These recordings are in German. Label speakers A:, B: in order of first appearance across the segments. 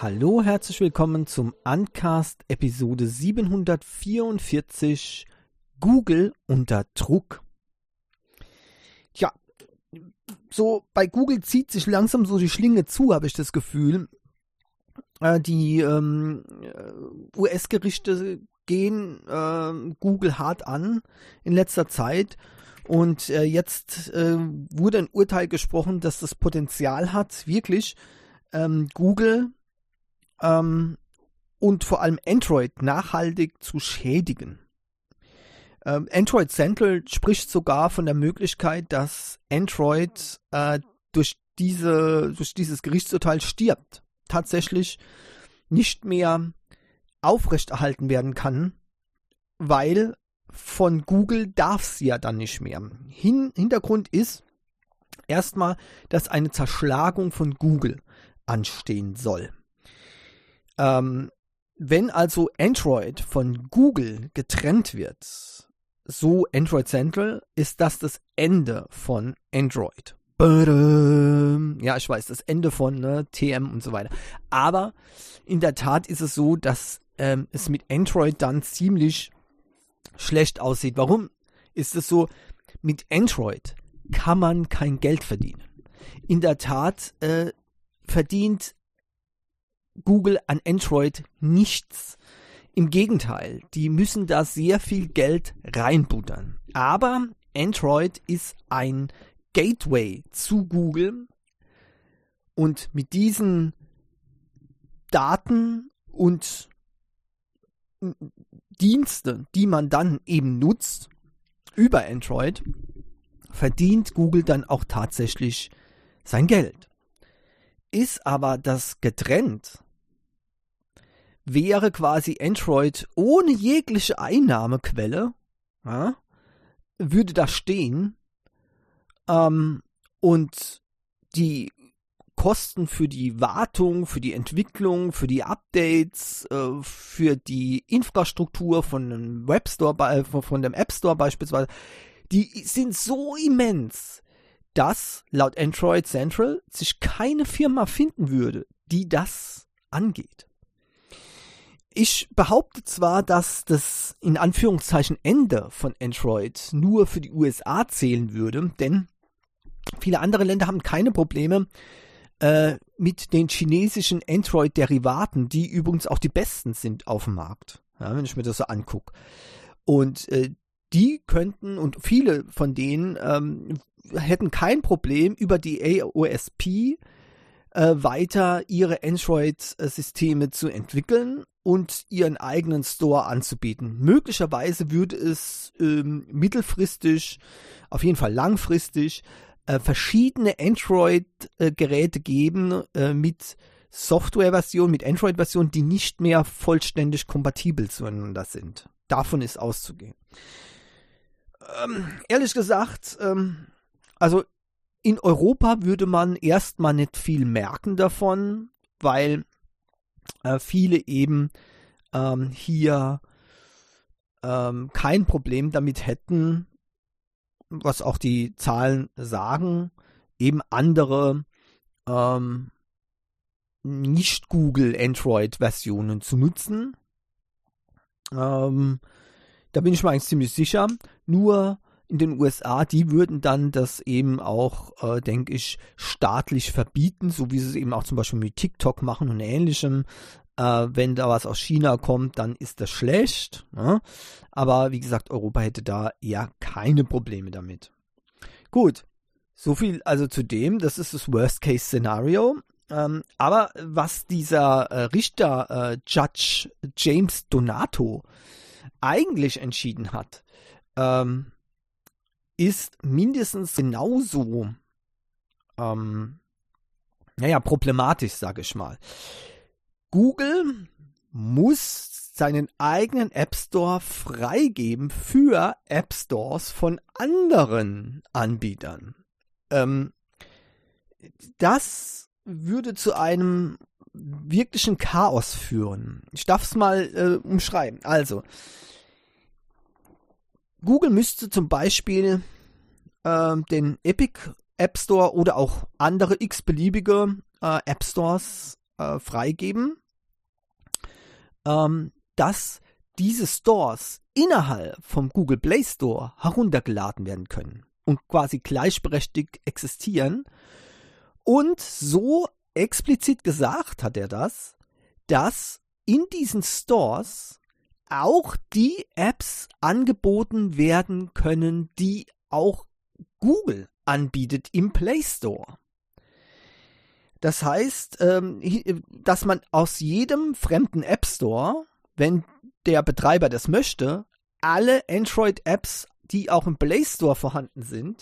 A: Hallo, herzlich willkommen zum Uncast Episode 744 Google unter Druck. Tja, so bei Google zieht sich langsam so die Schlinge zu, habe ich das Gefühl. Die US-Gerichte gehen Google hart an in letzter Zeit. Und jetzt wurde ein Urteil gesprochen, dass das Potenzial hat, wirklich Google und vor allem Android nachhaltig zu schädigen. Android Central spricht sogar von der Möglichkeit, dass Android durch dieses Gerichtsurteil stirbt, tatsächlich nicht mehr aufrechterhalten werden kann, weil von Google darf es ja dann nicht mehr. Hintergrund ist erstmal, dass eine Zerschlagung von Google anstehen soll. Wenn also Android von Google getrennt wird, so Android Central, ist das Ende von Android. Ja, ich weiß, das Ende von TM und so weiter. Aber in der Tat ist es so, dass es mit Android dann ziemlich schlecht aussieht. Warum ist es so? Mit Android kann man kein Geld verdienen. In der Tat verdient Google an Android nichts. Im Gegenteil, die müssen da sehr viel Geld reinbuttern. Aber Android ist ein Gateway zu Google und mit diesen Daten und Dienste, die man dann eben nutzt über Android, verdient Google dann auch tatsächlich sein Geld. Ist aber das getrennt, wäre quasi Android ohne jegliche Einnahmequelle, ja, würde da stehen und die Kosten für die Wartung, für die Entwicklung, für die Updates, für die Infrastruktur von dem Webstore, von dem App Store beispielsweise, die sind so immens, dass laut Android Central sich keine Firma finden würde, die das angeht. Ich behaupte zwar, dass das in Anführungszeichen Ende von Android nur für die USA zählen würde, denn viele andere Länder haben keine Probleme mit den chinesischen Android-Derivaten, die übrigens auch die besten sind auf dem Markt, ja, wenn ich mir das so angucke. Und die könnten, und viele von denen hätten kein Problem, über die AOSP weiter ihre Android-Systeme zu entwickeln und ihren eigenen Store anzubieten. Möglicherweise würde es mittelfristig, auf jeden Fall langfristig, verschiedene Android-Geräte geben mit Software-Versionen, mit Android-Versionen, die nicht mehr vollständig kompatibel zueinander sind. Davon ist auszugehen. Ehrlich gesagt, also in Europa würde man erstmal nicht viel merken davon, weil viele eben hier kein Problem damit hätten, was auch die Zahlen sagen, eben andere nicht Google Android-Versionen zu nutzen. Da bin ich mir eigentlich ziemlich sicher. Nur in den USA, die würden dann das eben auch, denke ich, staatlich verbieten, so wie sie es eben auch zum Beispiel mit TikTok machen und Ähnlichem. Wenn da was aus China kommt, dann ist das schlecht. Ne? Aber wie gesagt, Europa hätte da eher keine Probleme damit. Gut, so viel also zu dem. Das ist das Worst-Case-Szenario. Aber was dieser Richter, Judge James Donato, eigentlich entschieden hat, ist mindestens genauso problematisch, sage ich mal. Google muss seinen eigenen App Store freigeben für App Stores von anderen Anbietern. Das würde zu einem wirklichen Chaos führen. Ich darf es mal umschreiben. Also, Google müsste zum Beispiel den Epic App Store oder auch andere x-beliebige App Stores freigeben, dass diese Stores innerhalb vom Google Play Store heruntergeladen werden können und quasi gleichberechtigt existieren. Und so explizit gesagt hat er das, dass in diesen Stores auch die Apps angeboten werden können, die auch Google anbietet im Play Store. Das heißt, dass man aus jedem fremden App Store, wenn der Betreiber das möchte, alle Android-Apps, die auch im Play Store vorhanden sind,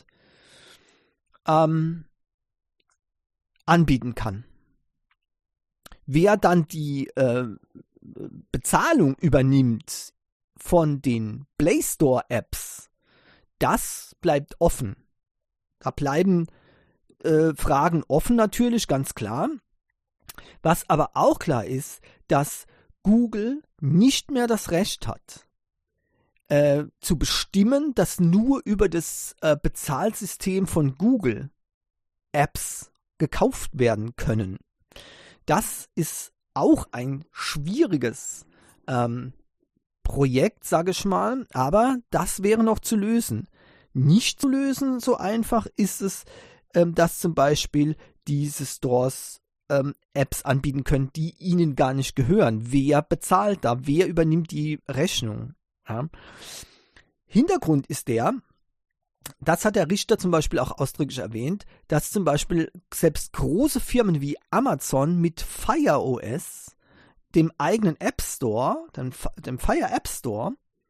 A: anbieten kann. Wer dann die Bezahlung übernimmt von den Play Store Apps, das bleibt offen. Da bleiben Fragen offen natürlich, ganz klar. Was aber auch klar ist, dass Google nicht mehr das Recht hat, zu bestimmen, dass nur über das Bezahlsystem von Google Apps gekauft werden können. Das ist auch ein schwieriges Projekt, sage ich mal, aber das wäre noch zu lösen. Nicht zu lösen, so einfach ist es, dass zum Beispiel diese Stores Apps anbieten können, die ihnen gar nicht gehören. Wer bezahlt da? Wer übernimmt die Rechnung? Ja. Hintergrund ist das hat der Richter zum Beispiel auch ausdrücklich erwähnt, dass zum Beispiel selbst große Firmen wie Amazon mit Fire OS, dem eigenen App Store, dem Fire App Store,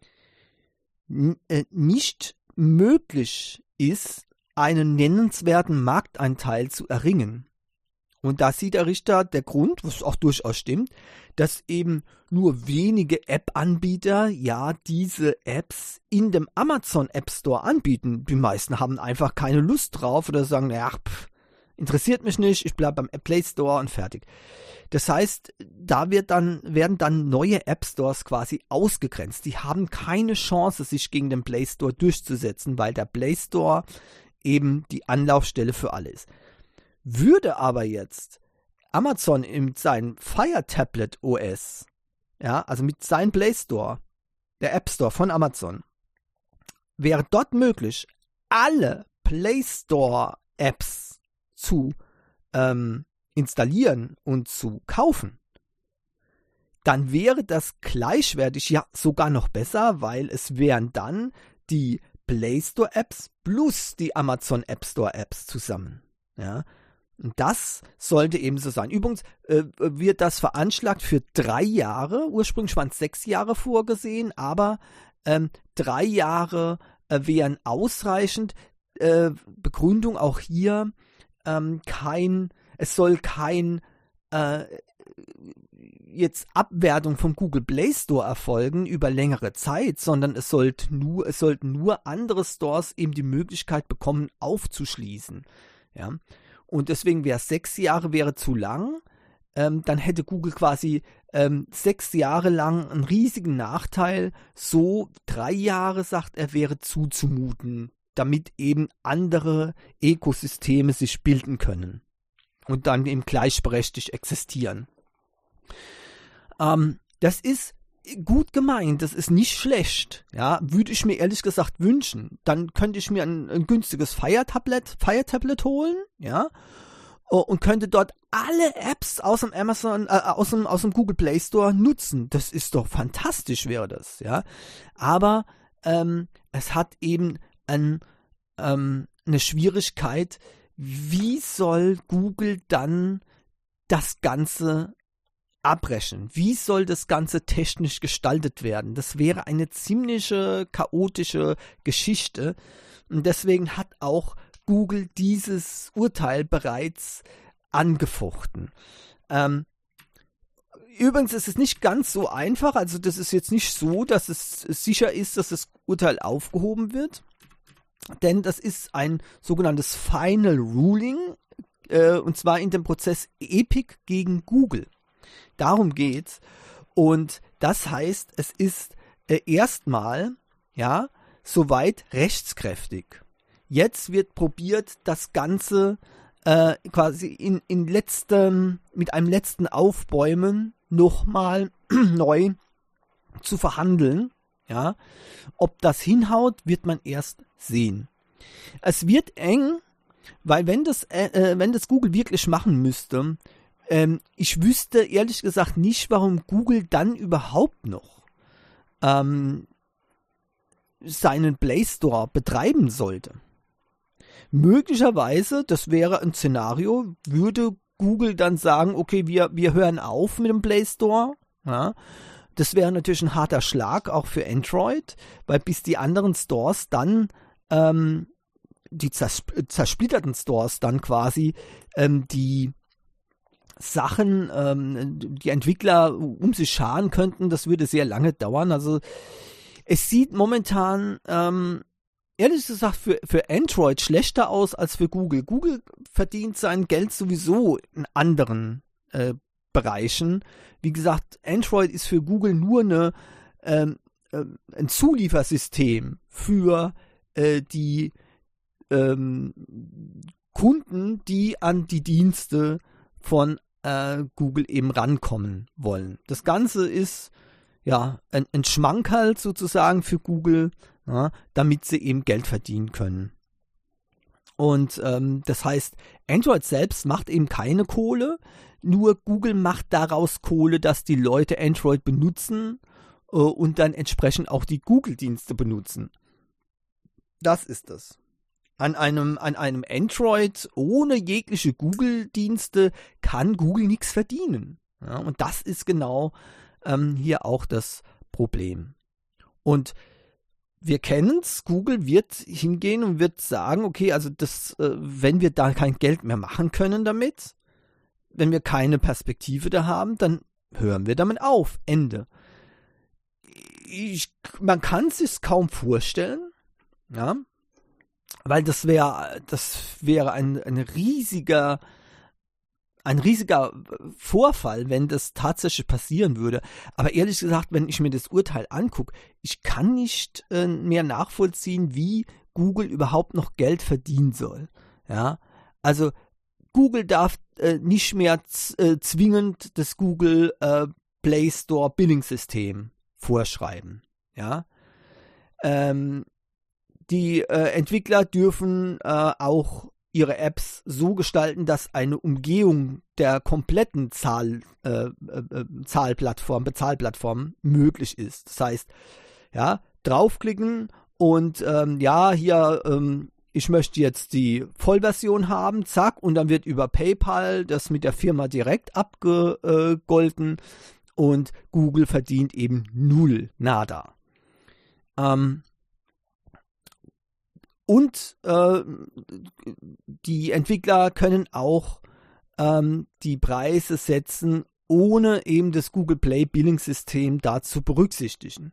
A: nicht möglich ist, einen nennenswerten Markteinteil zu erringen. Und da sieht der Richter der Grund, was auch durchaus stimmt, dass eben nur wenige App-Anbieter ja diese Apps in dem Amazon App Store anbieten. Die meisten haben einfach keine Lust drauf oder sagen, interessiert mich nicht, ich bleibe beim Play Store und fertig. Das heißt, da werden dann neue App Stores quasi ausgegrenzt. Die haben keine Chance, sich gegen den Play Store durchzusetzen, weil der Play Store eben die Anlaufstelle für alle ist. Würde aber jetzt Amazon mit seinem Fire Tablet OS, ja, also mit seinem Play Store, der App Store von Amazon, wäre dort möglich, alle Play Store Apps zu installieren und zu kaufen, dann wäre das gleichwertig, ja sogar noch besser, weil es wären dann die Play Store Apps plus die Amazon App Store Apps zusammen, ja. Und das sollte eben so sein. Übrigens wird das veranschlagt für 3 Jahre. Ursprünglich waren es 6 Jahre vorgesehen, aber 3 Jahre wären ausreichend. Begründung auch hier, es soll kein jetzt Abwertung vom Google Play Store erfolgen über längere Zeit, sondern es sollten nur andere Stores eben die Möglichkeit bekommen, aufzuschließen. Ja. Und deswegen wäre 6 Jahre wäre zu lang. Dann hätte Google quasi 6 Jahre lang einen riesigen Nachteil. So 3 Jahre, sagt er, wäre zuzumuten, damit eben andere Ökosysteme sich bilden können und dann eben gleichberechtigt existieren. Das ist gut gemeint, das ist nicht schlecht, ja, würde ich mir ehrlich gesagt wünschen. Dann könnte ich mir ein günstiges Fire Tablet holen, ja, und könnte dort alle Apps aus dem aus dem Google Play Store nutzen. Das ist doch fantastisch, wäre das, ja. Aber es hat eben eine Schwierigkeit, wie soll Google dann das Ganze abbrechen? Wie soll das Ganze technisch gestaltet werden? Das wäre eine ziemliche chaotische Geschichte. Und deswegen hat auch Google dieses Urteil bereits angefochten. Übrigens ist es nicht ganz so einfach. Also das ist jetzt nicht so, dass es sicher ist, dass das Urteil aufgehoben wird. Denn das ist ein sogenanntes Final Ruling. Und zwar in dem Prozess Epic gegen Google. Darum geht's. Und das heißt, es ist erstmal, ja, soweit rechtskräftig. Jetzt wird probiert, das Ganze quasi mit einem letzten Aufbäumen nochmal neu zu verhandeln. Ja, ob das hinhaut, wird man erst sehen. Es wird eng, weil wenn das Google wirklich machen müsste, ich wüsste ehrlich gesagt nicht, warum Google dann überhaupt noch seinen Play Store betreiben sollte. Möglicherweise, das wäre ein Szenario, würde Google dann sagen, okay, wir hören auf mit dem Play Store. Ja. Das wäre natürlich ein harter Schlag, auch für Android, weil bis die anderen Stores dann, die zersplitterten Stores dann quasi, die Sachen, die Entwickler um sich scharen könnten, das würde sehr lange dauern. Also es sieht momentan, ehrlich gesagt, für Android schlechter aus als für Google. Google verdient sein Geld sowieso in anderen Bereichen. Wie gesagt, Android ist für Google nur ein Zuliefersystem für die Kunden, die an die Dienste von Google eben rankommen wollen. Das Ganze ist ja ein Schmankerl sozusagen für Google, ja, damit sie eben Geld verdienen können. Und das heißt, Android selbst macht eben keine Kohle, nur Google macht daraus Kohle, dass die Leute Android benutzen und dann entsprechend auch die Google-Dienste benutzen. Das ist es. An einem Android ohne jegliche Google-Dienste kann Google nichts verdienen. Ja, und das ist genau hier auch das Problem. Und wir kennen es, Google wird hingehen und wird sagen, okay, also wenn wir da kein Geld mehr machen können damit, wenn wir keine Perspektive da haben, dann hören wir damit auf. Ende. Man kann es sich kaum vorstellen, ja, weil das wäre ein riesiger Vorfall, wenn das tatsächlich passieren würde. Aber ehrlich gesagt, wenn ich mir das Urteil angucke, ich kann nicht mehr nachvollziehen, wie Google überhaupt noch Geld verdienen soll. Ja, also Google darf nicht mehr zwingend das Google Play Store Billing-System vorschreiben. Ja, die Entwickler dürfen auch ihre Apps so gestalten, dass eine Umgehung der kompletten Bezahlplattform möglich ist. Das heißt, ja, draufklicken und ich möchte jetzt die Vollversion haben, zack, und dann wird über PayPal das mit der Firma direkt abgegolten und Google verdient eben nada. Und die Entwickler können auch die Preise setzen, ohne eben das Google Play Billing System da zu berücksichtigen.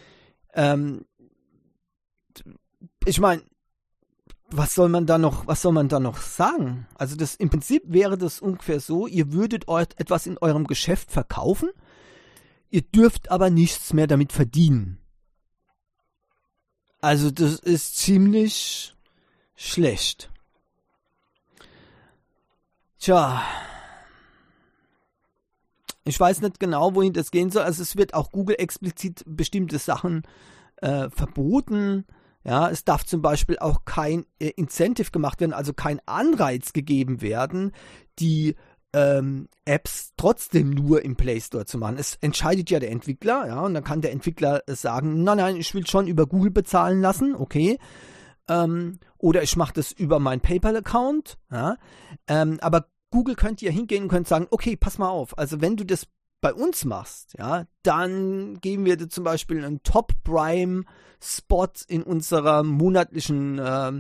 A: Ich meine, was soll man da noch sagen? Also im Prinzip wäre das ungefähr so, ihr würdet etwas in eurem Geschäft verkaufen, ihr dürft aber nichts mehr damit verdienen. Also das ist ziemlich schlecht. Tja, ich weiß nicht genau, wohin das gehen soll. Also es wird auch Google explizit bestimmte Sachen verboten. Ja, es darf zum Beispiel auch kein Incentive gemacht werden, also kein Anreiz gegeben werden, die Apps trotzdem nur im Play Store zu machen. Es entscheidet ja der Entwickler, ja, und dann kann der Entwickler sagen, nein, ich will schon über Google bezahlen lassen, okay, oder ich mache das über meinen PayPal-Account, ja, aber Google könnte ja hingehen und könnte sagen, okay, pass mal auf, also wenn du das bei uns machst, ja, dann geben wir dir zum Beispiel einen Top-Prime-Spot in unserer monatlichen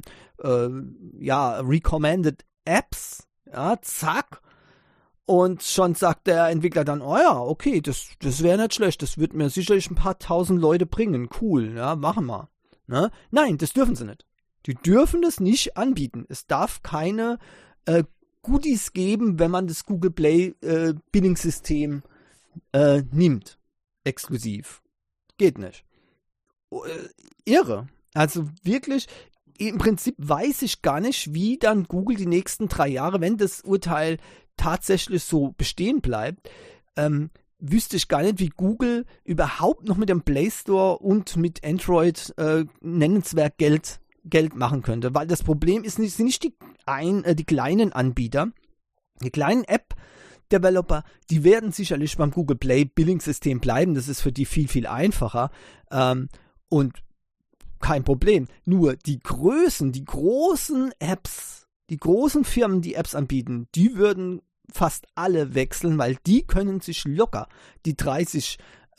A: Recommended Apps, ja, zack. Und schon sagt der Entwickler dann, oh ja, okay, das wäre nicht schlecht, das wird mir sicherlich ein paar tausend Leute bringen, cool, ja, machen wir. Ne? Nein, das dürfen sie nicht. Die dürfen das nicht anbieten. Es darf keine Goodies geben, wenn man das Google Play Billing System nimmt, exklusiv. Geht nicht. Irre. Also wirklich, im Prinzip weiß ich gar nicht, wie dann Google die nächsten 3 Jahre, wenn das Urteil tatsächlich so bestehen bleibt, wüsste ich gar nicht, wie Google überhaupt noch mit dem Play Store und mit Android nennenswert Geld machen könnte. Weil das Problem sind nicht die kleinen Anbieter, die kleinen App-Developer, die werden sicherlich beim Google Play Billing-System bleiben. Das ist für die viel, viel einfacher. Und kein Problem. Nur die großen Apps, die großen Firmen, die Apps anbieten, die würden fast alle wechseln, weil die können sich locker die 30%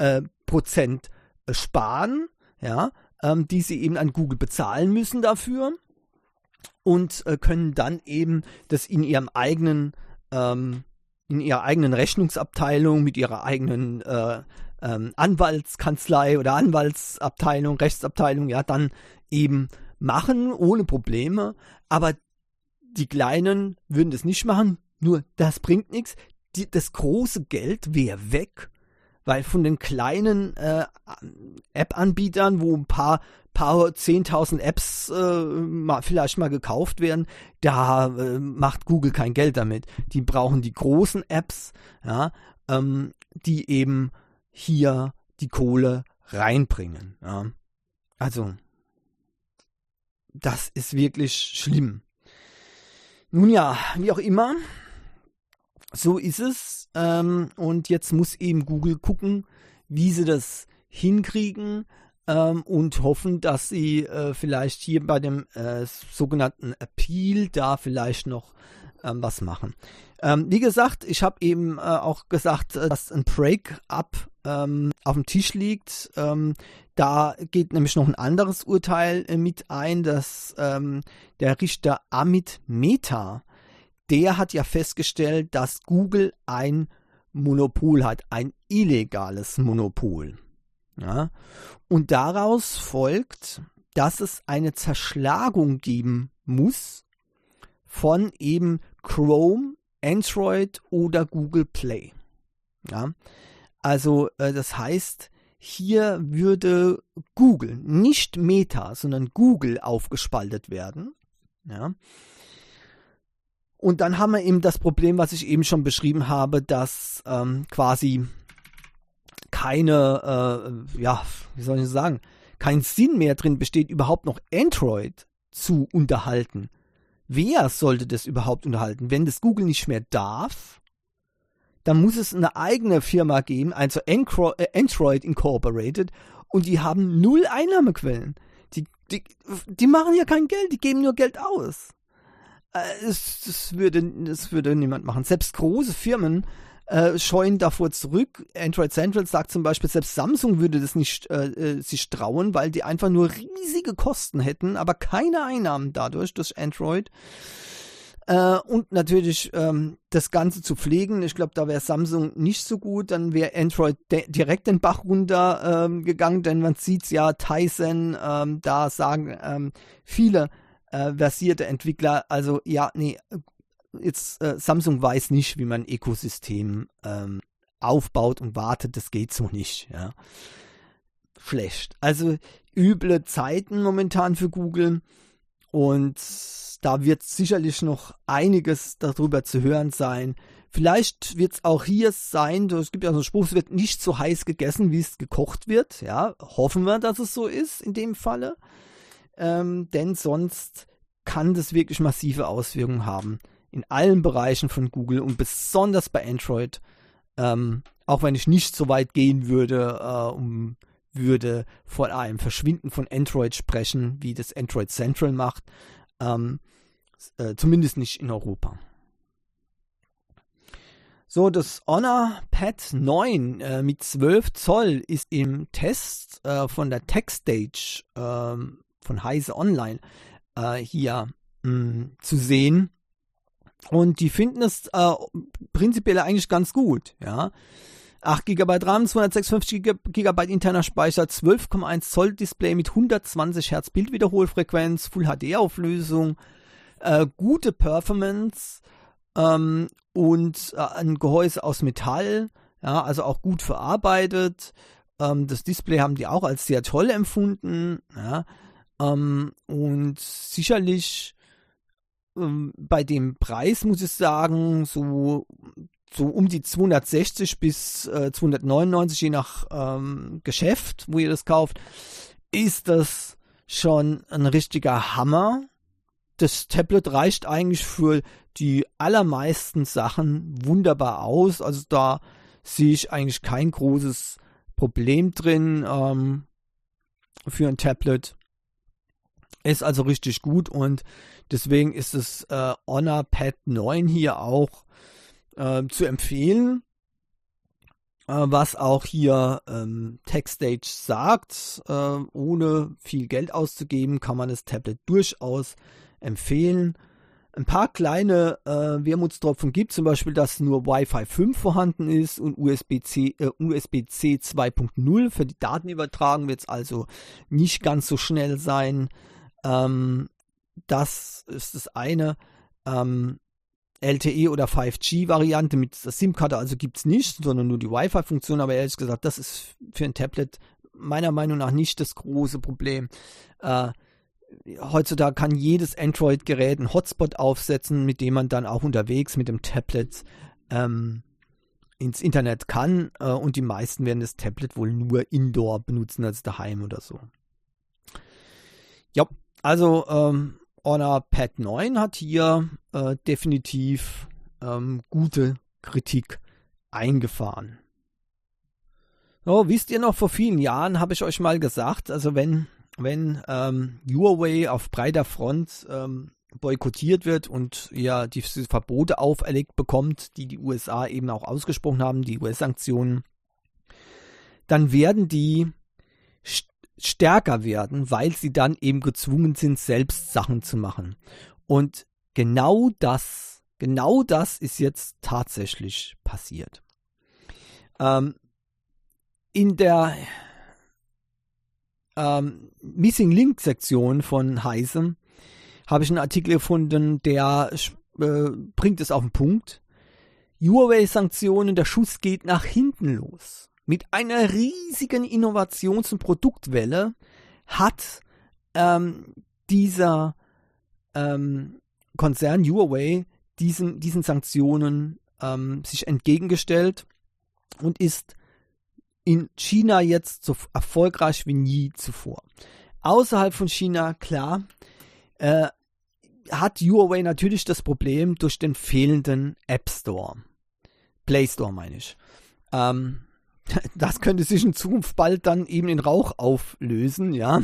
A: sparen, ja, die sie eben an Google bezahlen müssen dafür und können dann eben das in ihrer eigenen Rechnungsabteilung mit ihrer eigenen Anwaltskanzlei oder Anwaltsabteilung, Rechtsabteilung, ja, dann eben machen, ohne Probleme. Aber die Kleinen würden das nicht machen, nur das bringt nichts. Das große Geld wäre weg, weil von den kleinen App-Anbietern, wo ein paar 10.000 Apps vielleicht mal gekauft werden, da macht Google kein Geld damit. Die brauchen die großen Apps, ja, die eben hier die Kohle reinbringen. Ja. Also, das ist wirklich schlimm. Nun ja, wie auch immer, so ist es. Und jetzt muss eben Google gucken, wie sie das hinkriegen und hoffen, dass sie vielleicht hier bei dem sogenannten Appeal da vielleicht noch was machen. Wie gesagt, ich habe eben auch gesagt, dass ein Break-up auf dem Tisch liegt. Da geht nämlich noch ein anderes Urteil mit ein, dass der Richter Amit Mehta, der hat ja festgestellt, dass Google ein Monopol hat, ein illegales Monopol. Ja? Und daraus folgt, dass es eine Zerschlagung geben muss von eben Chrome, Android oder Google Play. Ja? Also das heißt, hier würde Google, nicht Meta, sondern Google aufgespaltet werden. Ja? Und dann haben wir eben das Problem, was ich eben schon beschrieben habe, dass quasi keine, wie soll ich sagen, kein Sinn mehr drin besteht, überhaupt noch Android zu unterhalten. Wer sollte das überhaupt unterhalten? Wenn das Google nicht mehr darf, dann muss es eine eigene Firma geben, also Android Incorporated, und die haben 0 Einnahmequellen. Die machen ja kein Geld, die geben nur Geld aus. Das würde niemand machen. Selbst große Firmen scheuen davor zurück. Android Central sagt zum Beispiel, selbst Samsung würde das nicht sich trauen, weil die einfach nur riesige Kosten hätten, aber keine Einnahmen dadurch, durch Android. Und natürlich das Ganze zu pflegen. Ich glaube, da wäre Samsung nicht so gut. Dann wäre Android direkt den Bach runter gegangen, denn man sieht es ja, Tizen, da sagen viele versierte Entwickler, also ja, nee, jetzt Samsung weiß nicht, wie man ein Ökosystem aufbaut und wartet, das geht so nicht, ja. Schlecht. Also üble Zeiten momentan für Google und da wird sicherlich noch einiges darüber zu hören sein. Vielleicht wird es auch hier sein, es gibt ja so einen Spruch, es wird nicht so heiß gegessen, wie es gekocht wird, ja. Hoffen wir, dass es so ist in dem Falle. Denn sonst kann das wirklich massive Auswirkungen haben in allen Bereichen von Google und besonders bei Android, auch wenn ich nicht so weit gehen würde, würde vor einem Verschwinden von Android sprechen, wie das Android Central macht, zumindest nicht in Europa. So, das Honor Pad 9 mit 12 Zoll ist im Test von der TechStage von Heise Online hier zu sehen. Und die finden es prinzipiell eigentlich ganz gut. Ja? 8 GB RAM, 256 GB interner Speicher, 12,1 Zoll Display mit 120 Hertz Bildwiederholfrequenz, Full HD Auflösung, gute Performance und ein Gehäuse aus Metall, ja, also auch gut verarbeitet. Das Display haben die auch als sehr toll empfunden. Ja. Und sicherlich bei dem Preis muss ich sagen, so um die 260 bis 299, je nach Geschäft, wo ihr das kauft, ist das schon ein richtiger Hammer. Das Tablet reicht eigentlich für die allermeisten Sachen wunderbar aus. Also da sehe ich eigentlich kein großes Problem drin für ein Tablet. Ist also richtig gut und deswegen ist das Honor Pad 9 hier auch zu empfehlen. Was auch hier TechStage sagt, ohne viel Geld auszugeben, kann man das Tablet durchaus empfehlen. Ein paar kleine Wermutstropfen gibt, zum Beispiel, dass nur Wi-Fi 5 vorhanden ist und USB-C 2.0. Für die Datenübertragung wird es also nicht ganz so schnell sein. Das ist das eine. LTE oder 5G-Variante mit der SIM-Karte also gibt es nicht, sondern nur die Wi-Fi-Funktion. Aber ehrlich gesagt, das ist für ein Tablet meiner Meinung nach nicht das große Problem. Heutzutage kann jedes Android-Gerät einen Hotspot aufsetzen, mit dem man dann auch unterwegs mit dem Tablet ins Internet kann. Und die meisten werden das Tablet wohl nur indoor benutzen, als daheim oder so. Ja, also Honor Pad 9 hat hier definitiv gute Kritik eingefahren. So, wisst ihr noch, vor vielen Jahren habe ich euch mal gesagt, also wenn Huawei auf breiter Front boykottiert wird und ja diese Verbote auferlegt bekommt, die USA eben auch ausgesprochen haben, die US-Sanktionen, dann werden die stärker werden, weil sie dann eben gezwungen sind, selbst Sachen zu machen. Und genau das ist jetzt tatsächlich passiert. In der Missing Link Sektion von Heise habe ich einen Artikel gefunden, der bringt es auf den Punkt. Huawei-Sanktionen, der Schuss geht nach hinten los. Mit einer riesigen Innovations- und Produktwelle hat dieser Konzern Huawei diesen Sanktionen sich entgegengestellt und ist in China jetzt so erfolgreich wie nie zuvor. Außerhalb von China, klar, hat Huawei natürlich das Problem durch den fehlenden App Store. Play Store meine ich. Das könnte sich in Zukunft bald dann eben in Rauch auflösen, ja.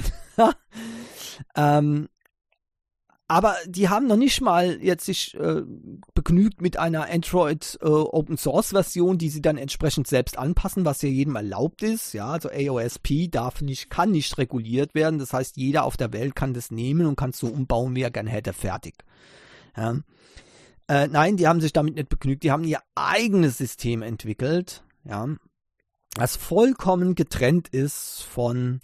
A: Aber die haben noch nicht mal jetzt sich begnügt mit einer Android Open Source Version, die sie dann entsprechend selbst anpassen, was ja jedem erlaubt ist. Ja, also AOSP kann nicht reguliert werden. Das heißt, jeder auf der Welt kann das nehmen und kann es so umbauen, wie er gern hätte, fertig. Ja. Nein, die haben sich damit nicht begnügt. Die haben ihr eigenes System entwickelt, ja, das vollkommen getrennt ist von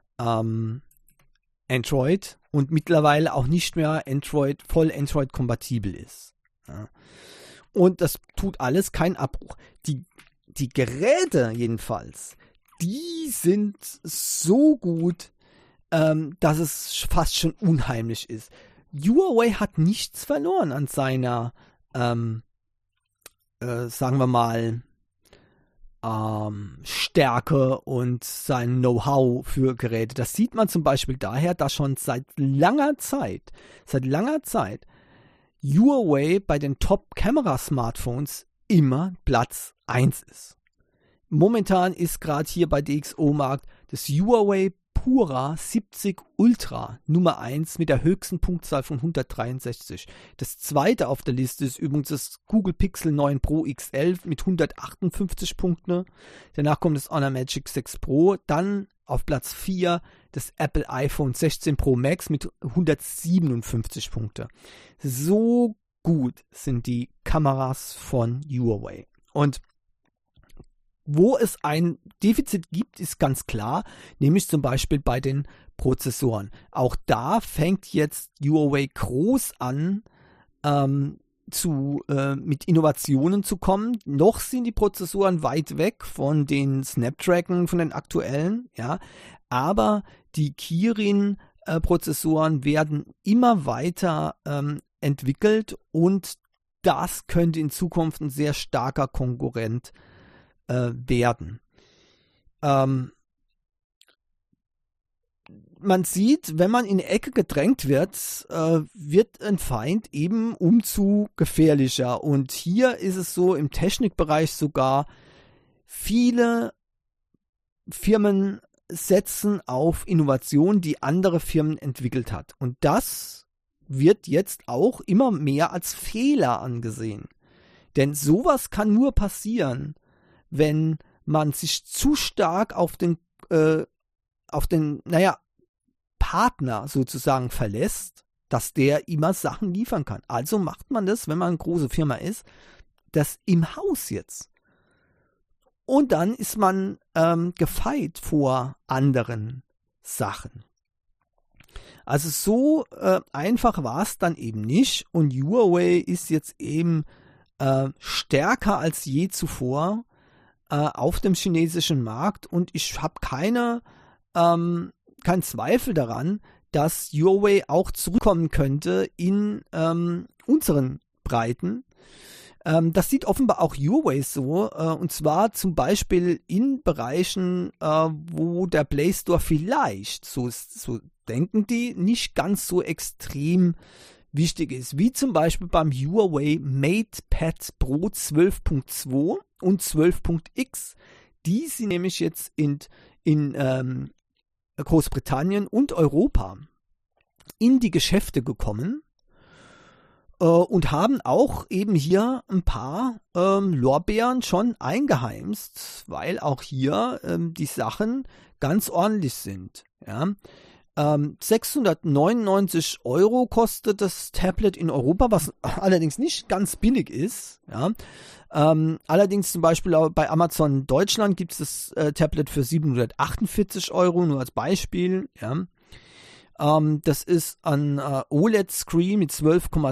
A: Android und mittlerweile auch nicht mehr voll Android-kompatibel ist. Ja. Und das tut alles keinen Abbruch. Die Geräte jedenfalls, die sind so gut, dass es fast schon unheimlich ist. Huawei hat nichts verloren an seiner, sagen wir mal, Stärke und sein Know-how für Geräte. Das sieht man zum Beispiel daher, dass schon seit langer Zeit Huawei bei den Top-Kamera-Smartphones immer Platz 1 ist. Momentan ist gerade hier bei DxO-Markt das Huawei Pura 70 Ultra Nummer 1 mit der höchsten Punktzahl von 163. Das zweite auf der Liste ist übrigens das Google Pixel 9 Pro XL mit 158 Punkten. Danach kommt das Honor Magic 6 Pro. Dann auf Platz 4 das Apple iPhone 16 Pro Max mit 157 Punkten. So gut sind die Kameras von Huawei. Und wo es ein Defizit gibt, ist ganz klar, nämlich zum Beispiel bei den Prozessoren. Auch da fängt jetzt Huawei groß an, mit Innovationen zu kommen. Noch sind die Prozessoren weit weg von den Snapdragon, von den aktuellen, ja, aber die Kirin Prozessoren werden immer weiter entwickelt und das könnte in Zukunft ein sehr starker Konkurrent werden. Man sieht, wenn man in die Ecke gedrängt wird, wird ein Feind eben umso gefährlicher. Und hier ist es so im Technikbereich sogar, viele Firmen setzen auf Innovationen, die andere Firmen entwickelt hat. Und das wird jetzt auch immer mehr als Fehler angesehen. Denn sowas kann nur passieren, wenn man sich zu stark auf den Partner sozusagen verlässt, dass der immer Sachen liefern kann. Also macht man das, wenn man eine große Firma ist, das im Haus jetzt. Und dann ist man gefeit vor anderen Sachen. Also so einfach war es dann eben nicht. Und Huawei ist jetzt eben stärker als je zuvor auf dem chinesischen Markt. Und ich habe keinen Zweifel daran, dass Huawei auch zurückkommen könnte in unseren Breiten. Das sieht offenbar auch Huawei so, und zwar zum Beispiel in Bereichen, wo der Play Store vielleicht, so denken die, nicht ganz so extrem wichtig ist, wie zum Beispiel beim Huawei MatePad Pro 12.2 und 12.x. Die sind nämlich jetzt in Großbritannien und Europa in die Geschäfte gekommen und haben auch eben hier ein paar Lorbeeren schon eingeheimst, weil auch hier die Sachen ganz ordentlich sind. Ja. 699 € kostet das Tablet in Europa, was allerdings nicht ganz billig ist. Ja. Allerdings zum Beispiel bei Amazon Deutschland gibt es das Tablet für 748 €, nur als Beispiel. Ja. Das ist ein OLED-Screen mit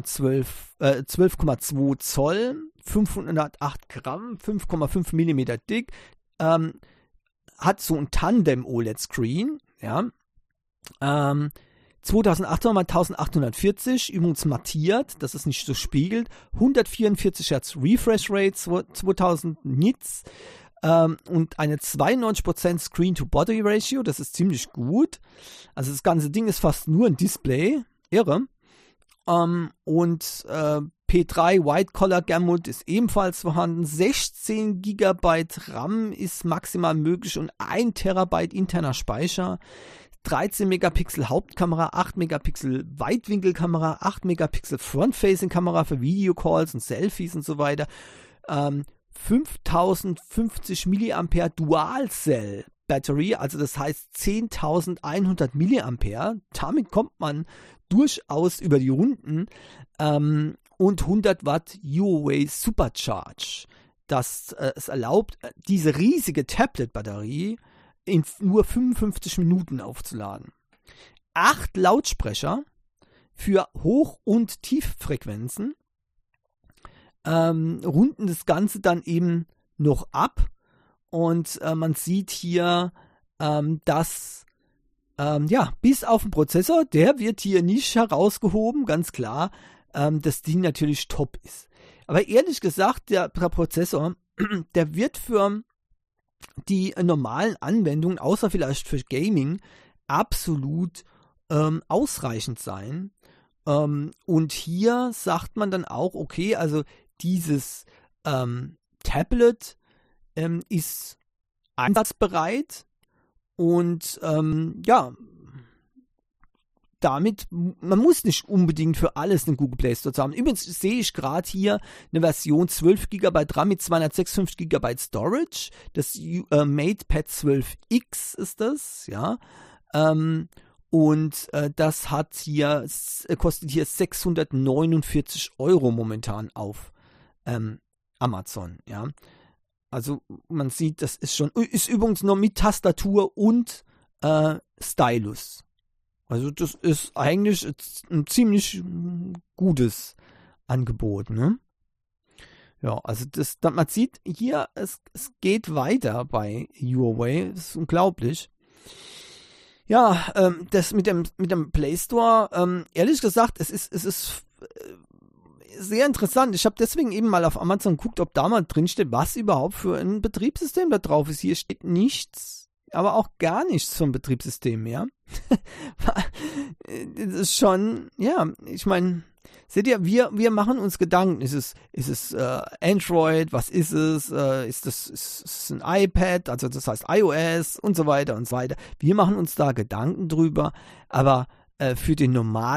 A: 12,2 Zoll, 508 Gramm, 5,5 Millimeter dick, hat so ein Tandem-OLED-Screen, ja. 2800 x 1840, übrigens mattiert, dass es nicht so spiegelt, 144 Hz Refresh Rate, 2000 Nits und eine 92% Screen-to-Body-Ratio, das ist ziemlich gut. Also das ganze Ding ist fast nur ein Display, irre. Und P3 White Color Gamut ist ebenfalls vorhanden, 16 GB RAM ist maximal möglich und 1 TB interner Speicher. 13 Megapixel Hauptkamera, 8 Megapixel Weitwinkelkamera, 8 Megapixel Front-Facing-Kamera für Videocalls und Selfies und so weiter. 5050 mAh Dual-Cell Battery, also das heißt 10.100 mAh. Damit kommt man durchaus über die Runden. Und 100 Watt Huawei Supercharge. Das es erlaubt, diese riesige Tablet-Batterie in nur 55 Minuten aufzuladen. 8 Lautsprecher für Hoch- und Tieffrequenzen runden das Ganze dann eben noch ab und man sieht hier, dass bis auf den Prozessor, der wird hier nicht herausgehoben, ganz klar, das Ding natürlich top ist. Aber ehrlich gesagt, der Prozessor, der wird für die normalen Anwendungen, außer vielleicht für Gaming, absolut ausreichend sein. Und hier sagt man dann auch, okay, also dieses Tablet ist einsatzbereit und damit, man muss nicht unbedingt für alles einen Google Play Store haben. Übrigens sehe ich gerade hier eine Version 12 GB RAM mit 256 GB Storage. Das MatePad 12X ist das, ja. Und das kostet hier 649 € momentan auf Amazon, ja. Also man sieht, das ist übrigens noch mit Tastatur und Stylus. Also das ist eigentlich ein ziemlich gutes Angebot, ne? Ja, also man sieht hier, es geht weiter bei Huawei, das ist unglaublich. Ja, das mit dem Play Store, ehrlich gesagt, es ist sehr interessant. Ich habe deswegen eben mal auf Amazon geguckt, ob da mal drinsteht, was überhaupt für ein Betriebssystem da drauf ist. Hier steht nichts, aber auch gar nichts vom Betriebssystem mehr. Das ist schon, ja, ich meine, seht ihr, wir machen uns Gedanken. Ist es Android? Was ist es? Ist es ein iPad? Also das heißt iOS und so weiter und so weiter. Wir machen uns da Gedanken drüber, aber für den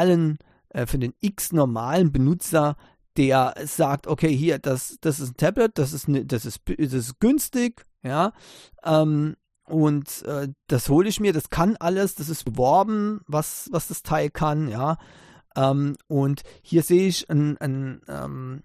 A: normalen Benutzer, der sagt, okay, hier, das ist ein Tablet, das ist günstig, ja, und das hole ich mir, das kann alles, das ist beworben, was das Teil kann, ja. Und hier sehe ich so ein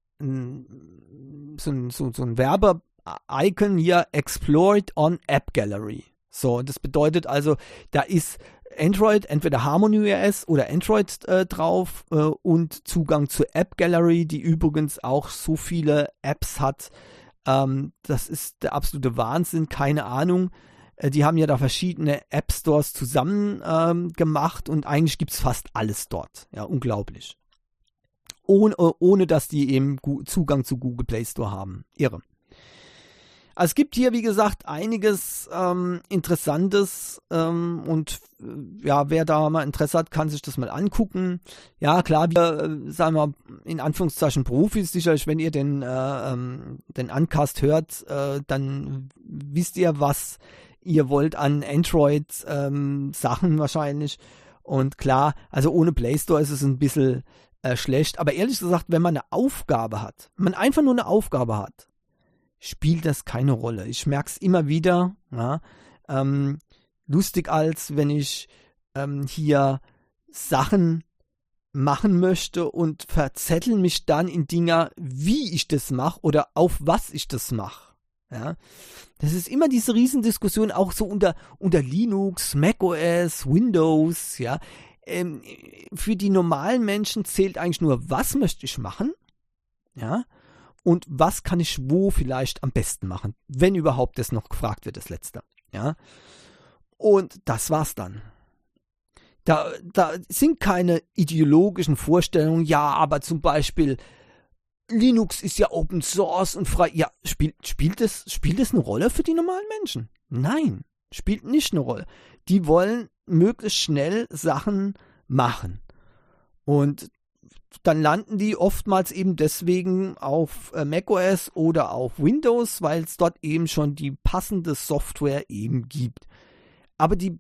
A: Werbe-Icon hier, Explored on App Gallery. So, und das bedeutet also, da ist Android, entweder HarmonyOS oder Android drauf und Zugang zur App Gallery, die übrigens auch so viele Apps hat. Das ist der absolute Wahnsinn, keine Ahnung. Die haben ja da verschiedene App Stores zusammen gemacht und eigentlich gibt es fast alles dort. Ja, unglaublich. Ohne dass die eben Zugang zu Google Play Store haben. Irre. Also es gibt hier, wie gesagt, einiges Interessantes und ja, wer da mal Interesse hat, kann sich das mal angucken. Ja, klar, wir, sagen wir in Anführungszeichen Profis, sicherlich, wenn ihr den Uncast hört, dann wisst ihr, was ihr wollt an Android-Sachen wahrscheinlich. Und klar, also ohne Play Store ist es ein bisschen schlecht. Aber ehrlich gesagt, wenn man eine Aufgabe hat, wenn man einfach nur eine Aufgabe hat, spielt das keine Rolle. Ich merke es immer wieder. Ja, lustig als wenn ich hier Sachen machen möchte und verzetteln mich dann in Dinger, wie ich das mache oder auf was ich das mache. Ja, das ist immer diese Riesendiskussion, auch so unter Linux, macOS, Windows. Ja, für die normalen Menschen zählt eigentlich nur, was möchte ich machen. Ja. Und was kann ich wo vielleicht am besten machen, wenn überhaupt das noch gefragt wird, das Letzte. Ja? Und das war's dann. Da sind keine ideologischen Vorstellungen, ja, aber zum Beispiel Linux ist ja Open Source und frei. Ja, spielt das eine Rolle für die normalen Menschen? Nein, spielt nicht eine Rolle. Die wollen möglichst schnell Sachen machen. Und dann landen die oftmals eben deswegen auf macOS oder auf Windows, weil es dort eben schon die passende Software eben gibt. Aber die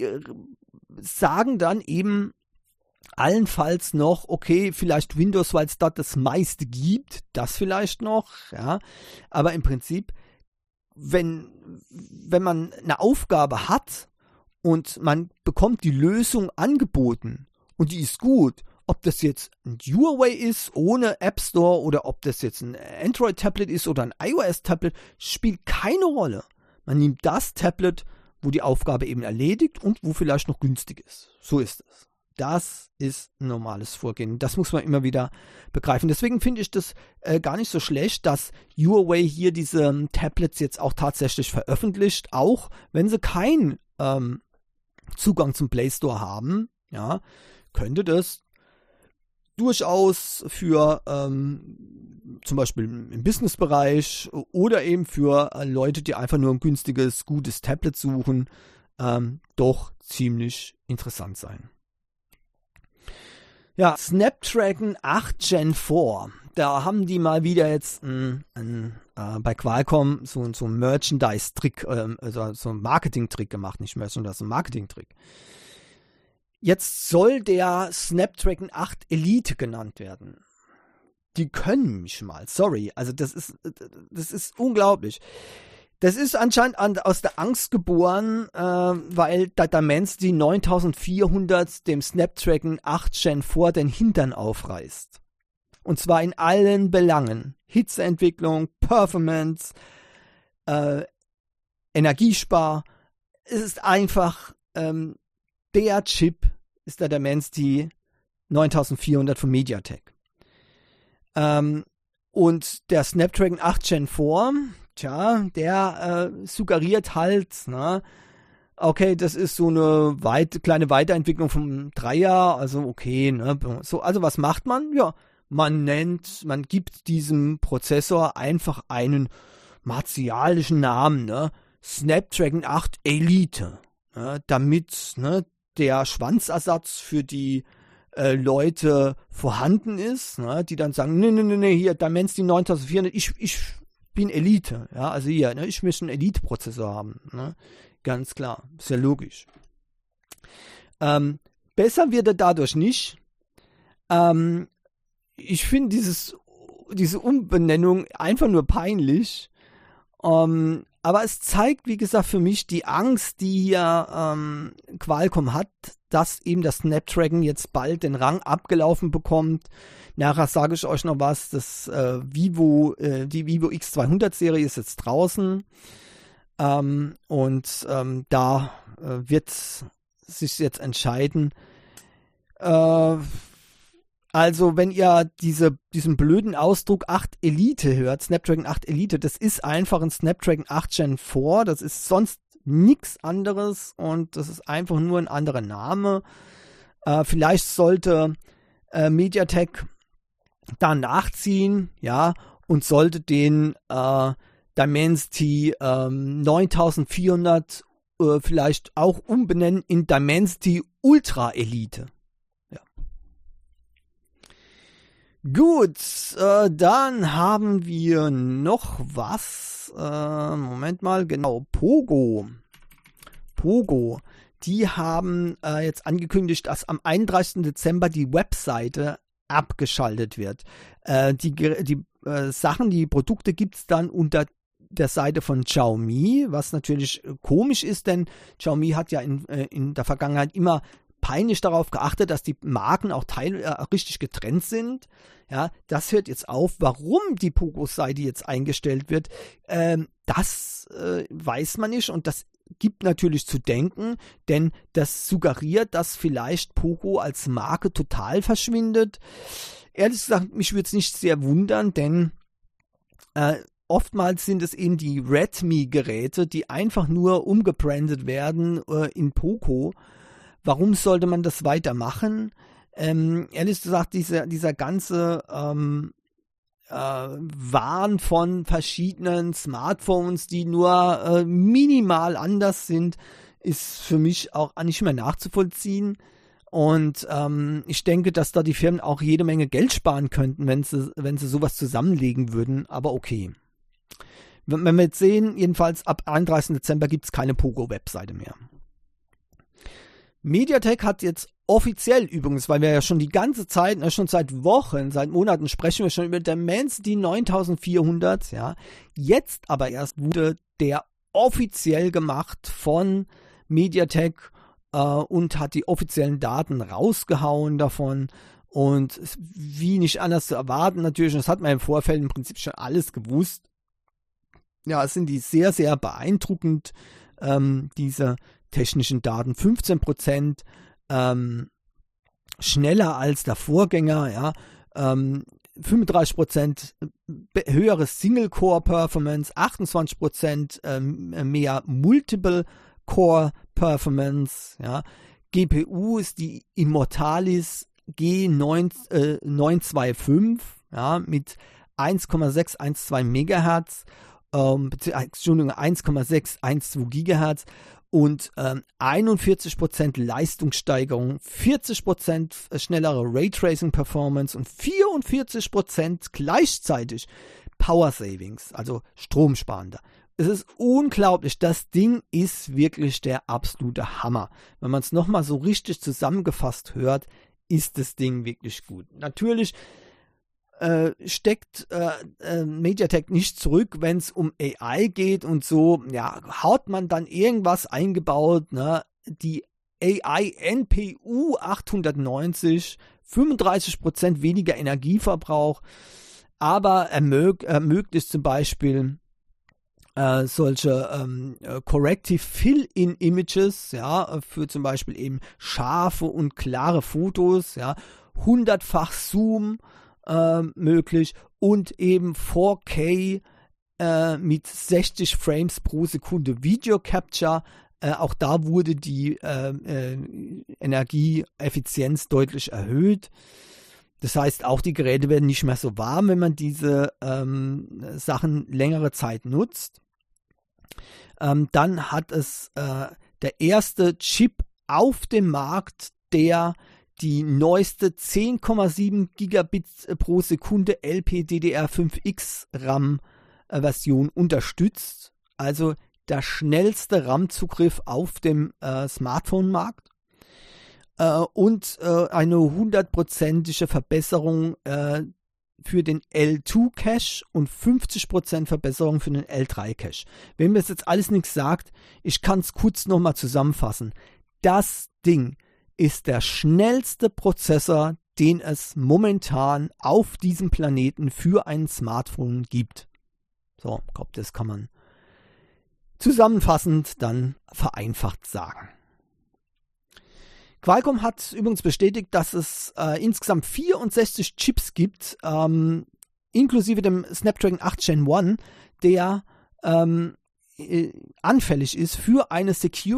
A: sagen dann eben allenfalls noch, okay, vielleicht Windows, weil es dort das meiste gibt, das vielleicht noch, ja. Aber im Prinzip, wenn man eine Aufgabe hat und man bekommt die Lösung angeboten und die ist gut, ob das jetzt ein Huawei ist ohne App Store oder ob das jetzt ein Android-Tablet ist oder ein iOS-Tablet, spielt keine Rolle. Man nimmt das Tablet, wo die Aufgabe eben erledigt und wo vielleicht noch günstig ist. So ist es. Das ist ein normales Vorgehen. Das muss man immer wieder begreifen. Deswegen finde ich das gar nicht so schlecht, dass Huawei hier diese Tablets jetzt auch tatsächlich veröffentlicht, auch wenn sie keinen Zugang zum Play Store haben. Ja, könnte das durchaus für zum Beispiel im Businessbereich oder eben für Leute, die einfach nur ein günstiges, gutes Tablet suchen, doch ziemlich interessant sein. Ja, Snapdragon 8 Gen 4. Da haben die mal wieder jetzt bei Qualcomm so einen Merchandise-Trick, also so einen Marketing-Trick gemacht, nicht Merchandise, so einen Marketing-Trick. Jetzt soll der Snapdragon 8 Elite genannt werden. Die können mich mal, sorry. Also das ist unglaublich. Das ist anscheinend aus der Angst geboren, weil Dimensity 9400 dem Snapdragon 8 Gen 4 den Hintern aufreißt. Und zwar in allen Belangen. Hitzeentwicklung, Performance, Energiespar. Es ist einfach der Chip ist der Dimensity 9400 von MediaTek. Und der Snapdragon 8 Gen 4, der suggeriert halt, Okay, das ist so eine kleine Weiterentwicklung vom Dreier, also okay, ne? So, also was macht man? Ja, man gibt diesem Prozessor einfach einen martialischen Namen, ne? Snapdragon 8 Elite, ne? Damit, ne, der Schwanzersatz für die Leute vorhanden ist, ne? Die dann sagen, nee, hier, Dimensity 9400, ich bin Elite, ja, also hier, ne? Ich möchte einen Elite-Prozessor haben, ne? Ganz klar, ist ja logisch. Besser wird er dadurch nicht. Ich finde diese Umbenennung einfach nur peinlich. Aber es zeigt, wie gesagt, für mich die Angst, die hier Qualcomm hat, dass eben das Snapdragon jetzt bald den Rang abgelaufen bekommt. Nachher sage ich euch noch was, die Vivo X200-Serie ist jetzt draußen. Da wird sich jetzt entscheiden. Also, wenn ihr diesen blöden Ausdruck 8 Elite hört, Snapdragon 8 Elite, das ist einfach ein Snapdragon 8 Gen 4, das ist sonst nichts anderes und das ist einfach nur ein anderer Name. Vielleicht sollte MediaTek da nachziehen, ja, und sollte den Dimensity 9400 vielleicht auch umbenennen in Dimensity Ultra Elite. Ja. Gut, dann haben wir noch was. Moment mal, genau, Pogo. Die haben jetzt angekündigt, dass am 31. Dezember die Webseite abgeschaltet wird. Die Produkte gibt es dann unter der Seite von Xiaomi, was natürlich komisch ist, denn Xiaomi hat ja in der Vergangenheit immer peinlich darauf geachtet, dass die Marken auch richtig getrennt sind. Ja, das hört jetzt auf. Warum die Pogo-Seite jetzt eingestellt wird, das weiß man nicht und das gibt natürlich zu denken, denn das suggeriert, dass vielleicht Pogo als Marke total verschwindet. Ehrlich gesagt, mich würde es nicht sehr wundern, denn oftmals sind es eben die Redmi-Geräte, die einfach nur umgebrandet werden in Poco. Warum sollte man das weitermachen? Ehrlich gesagt, dieser ganze Wahn von verschiedenen Smartphones, die nur minimal anders sind, ist für mich auch nicht mehr nachzuvollziehen. Und ich denke, dass da die Firmen auch jede Menge Geld sparen könnten, wenn sie sowas zusammenlegen würden. Aber okay. Wenn wir jetzt sehen, jedenfalls ab 31. Dezember gibt es keine Pogo-Webseite mehr. MediaTek hat jetzt offiziell übrigens, weil wir ja schon die ganze Zeit, schon seit Wochen, seit Monaten sprechen wir schon über Dimensity 9400, ja. Jetzt aber erst wurde der offiziell gemacht von MediaTek und hat die offiziellen Daten rausgehauen davon. Und wie nicht anders zu erwarten, natürlich, das hat man im Vorfeld im Prinzip schon alles gewusst. Ja, es sind die sehr, sehr beeindruckend, diese technischen Daten. 15% schneller als der Vorgänger, ja. 35% höhere Single-Core-Performance, 28% mehr Multiple-Core-Performance, ja. GPU ist die Immortalis G925, ja, mit 1,612 MHz, Entschuldigung, 1,612 GHz und 41% Leistungssteigerung, 40% schnellere Raytracing-Performance und 44% gleichzeitig Power Savings, also stromsparender. Es ist unglaublich, das Ding ist wirklich der absolute Hammer. Wenn man es nochmal so richtig zusammengefasst hört, ist das Ding wirklich gut. Natürlich steckt MediaTek nicht zurück, wenn es um AI geht und so, ja, hat man dann irgendwas eingebaut, ne? Die AI NPU 890, 35% weniger Energieverbrauch, aber ermöglicht zum Beispiel solche Corrective Fill-in Images, ja, für zum Beispiel eben scharfe und klare Fotos, ja, 100-fach Zoom möglich und eben 4K mit 60 Frames pro Sekunde Video Capture Auch da wurde die Energieeffizienz deutlich erhöht. Das heißt, auch die Geräte werden nicht mehr so warm, wenn man diese Sachen längere Zeit nutzt. Dann hat es der erste Chip auf dem Markt, der die neueste 10,7 Gigabit pro Sekunde LPDDR5X RAM-Version unterstützt. Also der schnellste RAM-Zugriff auf dem Smartphone-Markt. Und eine 100%ige Verbesserung für den L2-Cache und 50% Verbesserung für den L3-Cache. Wenn mir das jetzt alles nichts sagt, ich kann es kurz nochmal zusammenfassen. Das Ding ist der schnellste Prozessor, den es momentan auf diesem Planeten für ein Smartphone gibt. So, ich glaube, das kann man zusammenfassend dann vereinfacht sagen. Qualcomm hat übrigens bestätigt, dass es insgesamt 64 Chips gibt, inklusive dem Snapdragon 8 Gen 1, der anfällig ist für eine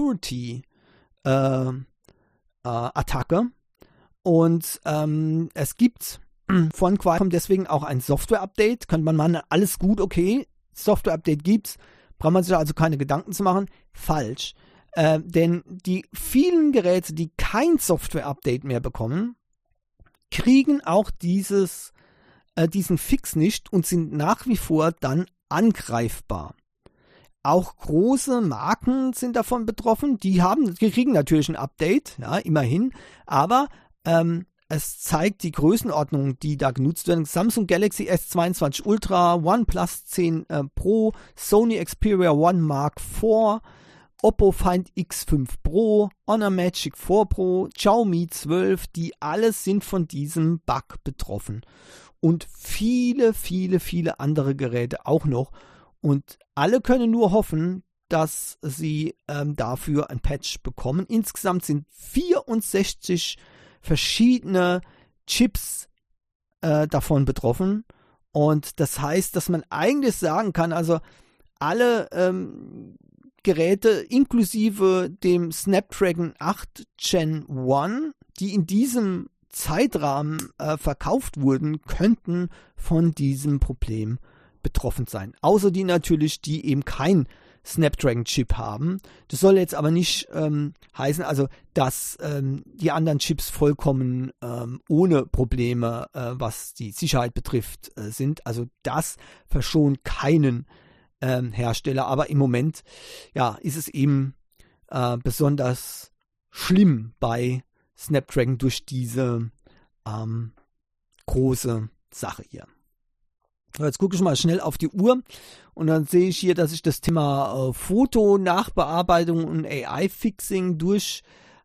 A: Security-Attacke. Und es gibt von Qualcomm deswegen auch ein Software-Update. Könnte man meinen, alles gut, okay, Software-Update gibt's, braucht man sich also keine Gedanken zu machen. Falsch. Denn die vielen Geräte, die kein Software-Update mehr bekommen, kriegen auch diesen Fix nicht und sind nach wie vor dann angreifbar. Auch große Marken sind davon betroffen. Die kriegen natürlich ein Update, ja, immerhin. Aber es zeigt die Größenordnung, die da genutzt werden. Samsung Galaxy S22 Ultra, OnePlus 10 Pro, Sony Xperia One Mark IV, Oppo Find X5 Pro, Honor Magic 4 Pro, Xiaomi 12, die alles sind von diesem Bug betroffen. Und viele, viele, viele andere Geräte auch noch. Und alle können nur hoffen, dass sie dafür ein Patch bekommen. Insgesamt sind 64 verschiedene Chips davon betroffen. Und das heißt, dass man eigentlich sagen kann, also alle Geräte inklusive dem Snapdragon 8 Gen 1, die in diesem Zeitrahmen verkauft wurden, könnten von diesem Problem betroffen sein. Außer die natürlich, die eben kein Snapdragon-Chip haben. Das soll jetzt aber nicht heißen, also dass die anderen Chips vollkommen ohne Probleme, was die Sicherheit betrifft, sind. Also das verschont keinen Hersteller, aber im Moment ist es eben besonders schlimm bei Snapdragon durch diese große Sache hier. Jetzt gucke ich mal schnell auf die Uhr und dann sehe ich hier, dass ich das Thema Fotonachbearbeitung und AI-Fixing durch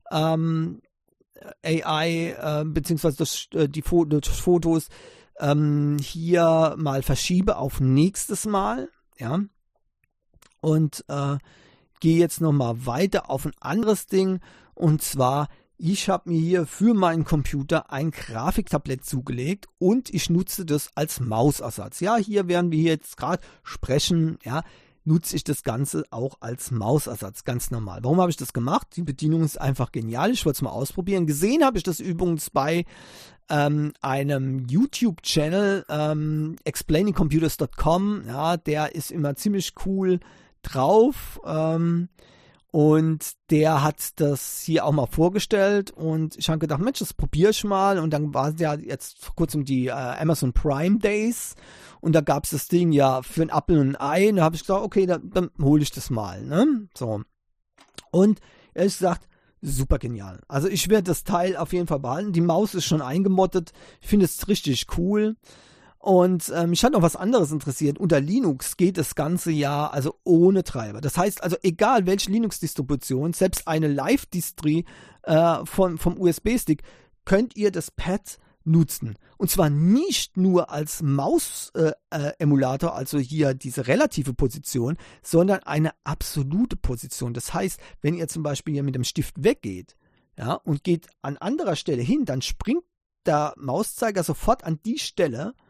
A: AI beziehungsweise durch Fotos hier mal verschiebe auf nächstes Mal. Ja, und gehe jetzt nochmal weiter auf ein anderes Ding, und zwar, ich habe mir hier für meinen Computer ein Grafiktablett zugelegt und ich nutze das als Mausersatz. Ja, hier, während wir hier jetzt gerade sprechen, ja, nutze ich das Ganze auch als Mausersatz, ganz normal. Warum habe ich das gemacht? Die Bedienung ist einfach genial, ich wollte es mal ausprobieren. Gesehen habe ich das übrigens bei einem YouTube-Channel, explainingcomputers.com, ja, der ist immer ziemlich cool drauf, und der hat das hier auch mal vorgestellt und ich habe gedacht, Mensch, das probiere ich mal, und dann war es ja jetzt vor kurzem die Amazon Prime Days und da gab es das Ding ja für ein Apfel und ein Ei, und da habe ich gesagt, okay, dann hole ich das mal, ne, so. Und ehrlich gesagt, super genial. Also ich werde das Teil auf jeden Fall behalten. Die Maus ist schon eingemottet. Ich finde es richtig cool. Und mich hat noch was anderes interessiert. Unter Linux geht das Ganze ja also ohne Treiber. Das heißt also, egal welche Linux-Distribution, selbst eine Live-Distri vom USB-Stick, könnt ihr das Pad nutzen. Und zwar nicht nur als Maus-Emulator, also hier diese relative Position, sondern eine absolute Position. Das heißt, wenn ihr zum Beispiel hier mit dem Stift weggeht, ja, und geht an anderer Stelle hin, dann springt der Mauszeiger sofort an die Stelle,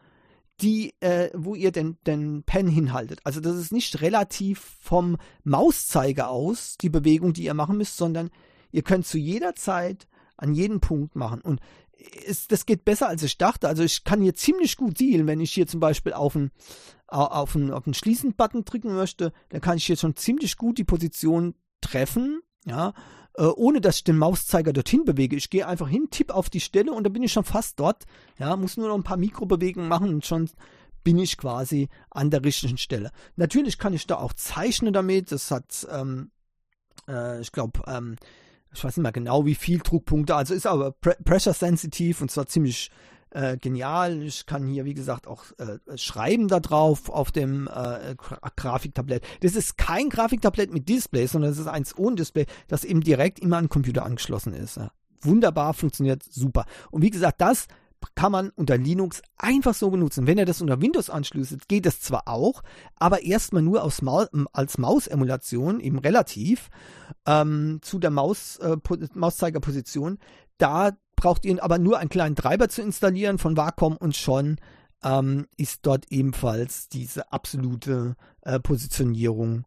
A: wo ihr den Pen hinhaltet. Also das ist nicht relativ vom Mauszeiger aus, die Bewegung, die ihr machen müsst, sondern ihr könnt zu jeder Zeit an jeden Punkt machen. Und das geht besser, als ich dachte. Also ich kann hier ziemlich gut zielen, wenn ich hier zum Beispiel auf einen Schließen-Button drücken möchte, dann kann ich hier schon ziemlich gut die Position treffen, ja, ohne dass ich den Mauszeiger dorthin bewege. Ich gehe einfach hin, tippe auf die Stelle und dann bin ich schon fast dort. Ja, muss nur noch ein paar Mikrobewegungen machen und schon bin ich quasi an der richtigen Stelle. Natürlich kann ich da auch zeichnen damit. Das hat, ich glaube, ich weiß nicht mehr genau, wie viel Druckpunkte. Also ist aber pressure-sensitiv und zwar ziemlich genial. Ich kann hier, wie gesagt, auch schreiben da drauf auf dem Grafiktablett. Das ist kein Grafiktablett mit Display, sondern es ist eins ohne Display, das eben direkt immer an den Computer angeschlossen ist. Ja. Wunderbar, funktioniert super. Und wie gesagt, das kann man unter Linux einfach so benutzen. Wenn ihr das unter Windows anschließt, geht das zwar auch, aber erstmal nur als Mausemulation, eben relativ, zu der Mauszeigerposition. Da braucht ihr aber nur einen kleinen Treiber zu installieren von Wacom und schon ist dort ebenfalls diese absolute Positionierung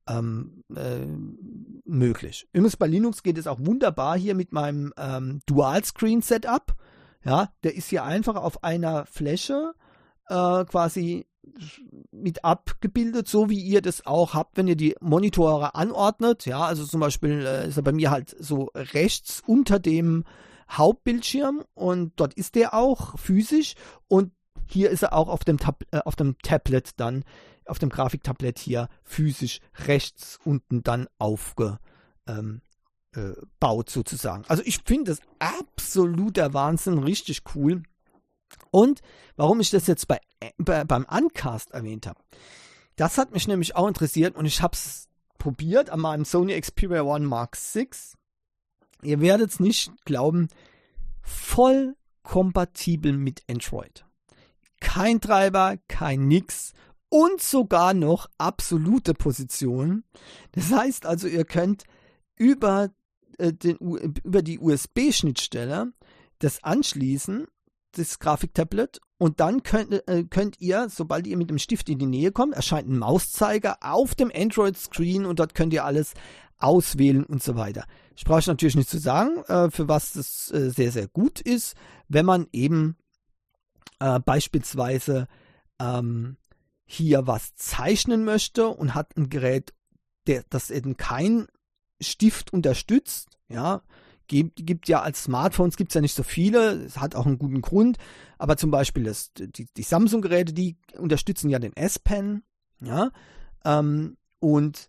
A: möglich. Übrigens bei Linux geht es auch wunderbar hier mit meinem Dual-Screen-Setup. Ja, der ist hier einfach auf einer Fläche quasi mit abgebildet, so wie ihr das auch habt, wenn ihr die Monitore anordnet. Ja, also zum Beispiel ist er bei mir halt so rechts unter dem Hauptbildschirm und dort ist der auch physisch und hier ist er auch auf dem Tablet dann, auf dem Grafiktablett hier physisch rechts unten dann aufgebaut sozusagen. Also ich finde das absoluter Wahnsinn, richtig cool. Und warum ich das jetzt beim Uncast erwähnt habe, das hat mich nämlich auch interessiert und ich habe es probiert an meinem Sony Xperia One Mark VI. Ihr werdet es nicht glauben, voll kompatibel mit Android. Kein Treiber, kein Nix und sogar noch absolute Position. Das heißt also, ihr könnt über die USB-Schnittstelle das anschließen, das Grafiktablet, und dann könnt ihr, sobald ihr mit dem Stift in die Nähe kommt, erscheint ein Mauszeiger auf dem Android-Screen und dort könnt ihr alles auswählen und so weiter. Ich brauche natürlich nicht zu sagen, für was das sehr, sehr gut ist, wenn man eben beispielsweise hier was zeichnen möchte und hat ein Gerät, das eben kein Stift unterstützt, ja, gibt ja als Smartphones gibt's ja nicht so viele, es hat auch einen guten Grund, aber zum Beispiel die Samsung-Geräte, die unterstützen ja den S-Pen, ja, und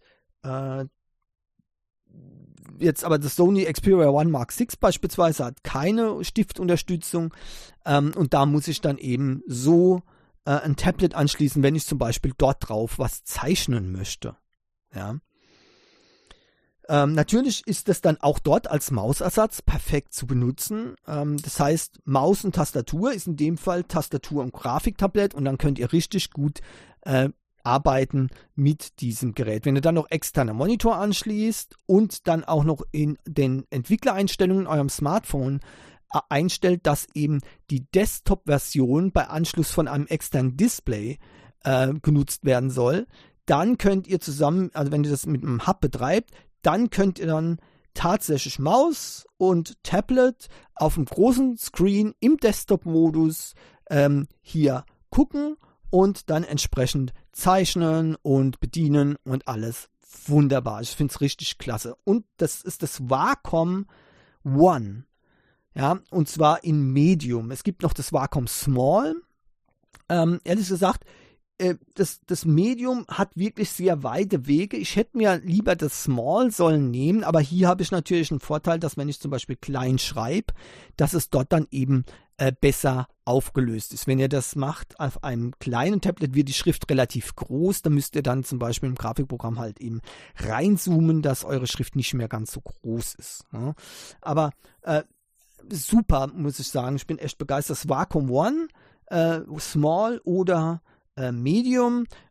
A: jetzt aber das Sony Xperia One Mark VI beispielsweise hat keine Stiftunterstützung und da muss ich dann eben so ein Tablet anschließen, wenn ich zum Beispiel dort drauf was zeichnen möchte, ja. Natürlich ist das dann auch dort als Mausersatz perfekt zu benutzen. Das heißt, Maus und Tastatur ist in dem Fall Tastatur und Grafiktablett und dann könnt ihr richtig gut arbeiten mit diesem Gerät. Wenn ihr dann noch externer Monitor anschließt und dann auch noch in den Entwicklereinstellungen in eurem Smartphone einstellt, dass eben die Desktop-Version bei Anschluss von einem externen Display genutzt werden soll, dann könnt ihr zusammen, also wenn ihr das mit einem Hub betreibt, dann könnt ihr dann tatsächlich Maus und Tablet auf dem großen Screen im Desktop-Modus hier gucken und dann entsprechend zeichnen und bedienen und alles wunderbar. Ich finde es richtig klasse. Und das ist das Wacom One. Ja, und zwar in Medium. Es gibt noch das Wacom Small. Ehrlich gesagt, das Medium hat wirklich sehr weite Wege. Ich hätte mir lieber das Small sollen nehmen, aber hier habe ich natürlich einen Vorteil, dass wenn ich zum Beispiel klein schreibe, dass es dort dann eben besser aufgelöst ist. Wenn ihr das macht auf einem kleinen Tablet, wird die Schrift relativ groß. Da müsst ihr dann zum Beispiel im Grafikprogramm halt eben reinzoomen, dass eure Schrift nicht mehr ganz so groß ist. Ja. Aber super, muss ich sagen. Ich bin echt begeistert. Das Wacom One, Small oder Medium.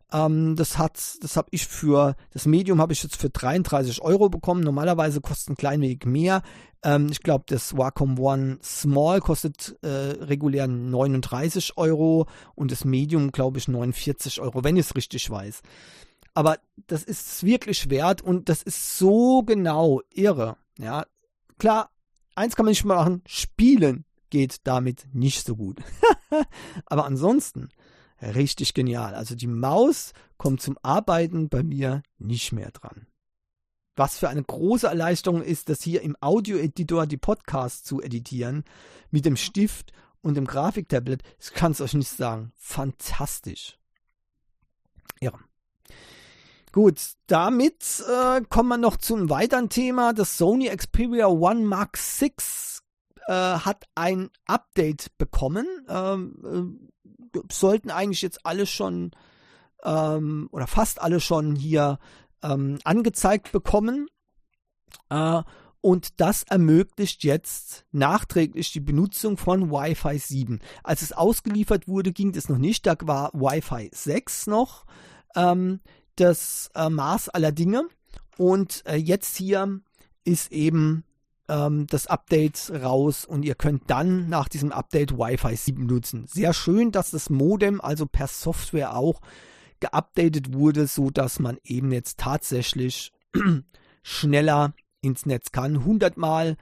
A: Das habe ich für das Medium habe ich jetzt für 33 € bekommen. Normalerweise kostet ein klein wenig mehr. Ich glaube, das Wacom One Small kostet regulär 39 € und das Medium, glaube ich, 49 €, wenn ich es richtig weiß. Aber das ist es wirklich wert und das ist so genau irre. Ja, klar, eins kann man nicht machen, spielen geht damit nicht so gut. Aber ansonsten richtig genial. Also die Maus kommt zum Arbeiten bei mir nicht mehr dran. Was für eine große Erleichterung ist, das hier im Audio-Editor die Podcasts zu editieren mit dem Stift und dem Grafiktablet. Ich kann es euch nicht sagen. Fantastisch. Ja. Gut, damit kommen wir noch zu einem weiteren Thema. Das Sony Xperia One Mark VI hat ein Update bekommen. Sollten eigentlich jetzt alle schon oder fast alle schon hier angezeigt bekommen. Und das ermöglicht jetzt nachträglich die Benutzung von Wi-Fi 7. Als es ausgeliefert wurde, ging das noch nicht. Da war Wi-Fi 6 noch das Maß aller Dinge. Und jetzt hier ist eben das Update raus und ihr könnt dann nach diesem Update Wi-Fi 7 nutzen. Sehr schön, dass das Modem also per Software auch geupdatet wurde, so dass man eben jetzt tatsächlich schneller ins Netz kann. 100-mal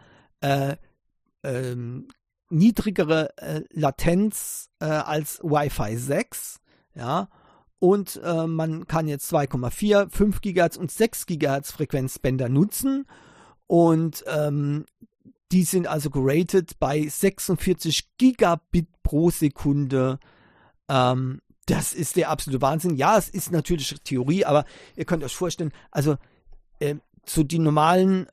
A: niedrigere Latenz als Wi-Fi 6, ja. Und man kann jetzt 2,4, 5 GHz und 6 GHz Frequenzbänder nutzen. Und die sind also geratet bei 46 Gigabit pro Sekunde. Das ist der absolute Wahnsinn. Ja, es ist natürlich Theorie, aber ihr könnt euch vorstellen, also so die normalen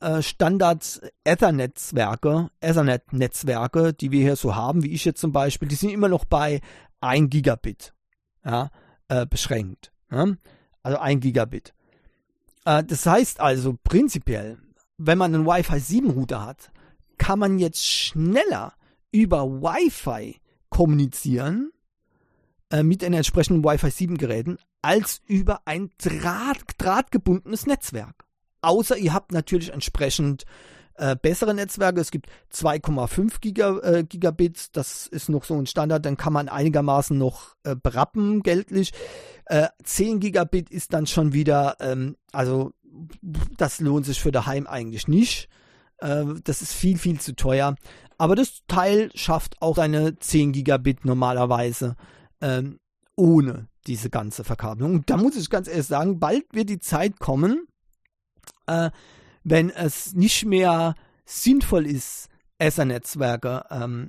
A: Standard-Ethernet-Netzwerke, die wir hier so haben, wie ich jetzt zum Beispiel, die sind immer noch bei 1 Gigabit beschränkt. Ja? Also 1 Gigabit. Das heißt also prinzipiell, wenn man einen Wi-Fi 7 Router hat, kann man jetzt schneller über Wi-Fi kommunizieren mit den entsprechenden Wi-Fi 7 Geräten als über ein drahtgebundenes Netzwerk. Außer ihr habt natürlich entsprechend bessere Netzwerke. Es gibt 2,5 Gigabit, das ist noch so ein Standard, dann kann man einigermaßen noch berappen geldlich. 10 Gigabit ist dann schon wieder, also das lohnt sich für daheim eigentlich nicht. Das ist viel, viel zu teuer. Aber das Teil schafft auch seine 10 Gigabit normalerweise ohne diese ganze Verkabelung. Und da muss ich ganz ehrlich sagen, bald wird die Zeit kommen, wenn es nicht mehr sinnvoll ist, Ethernet-Netzwerke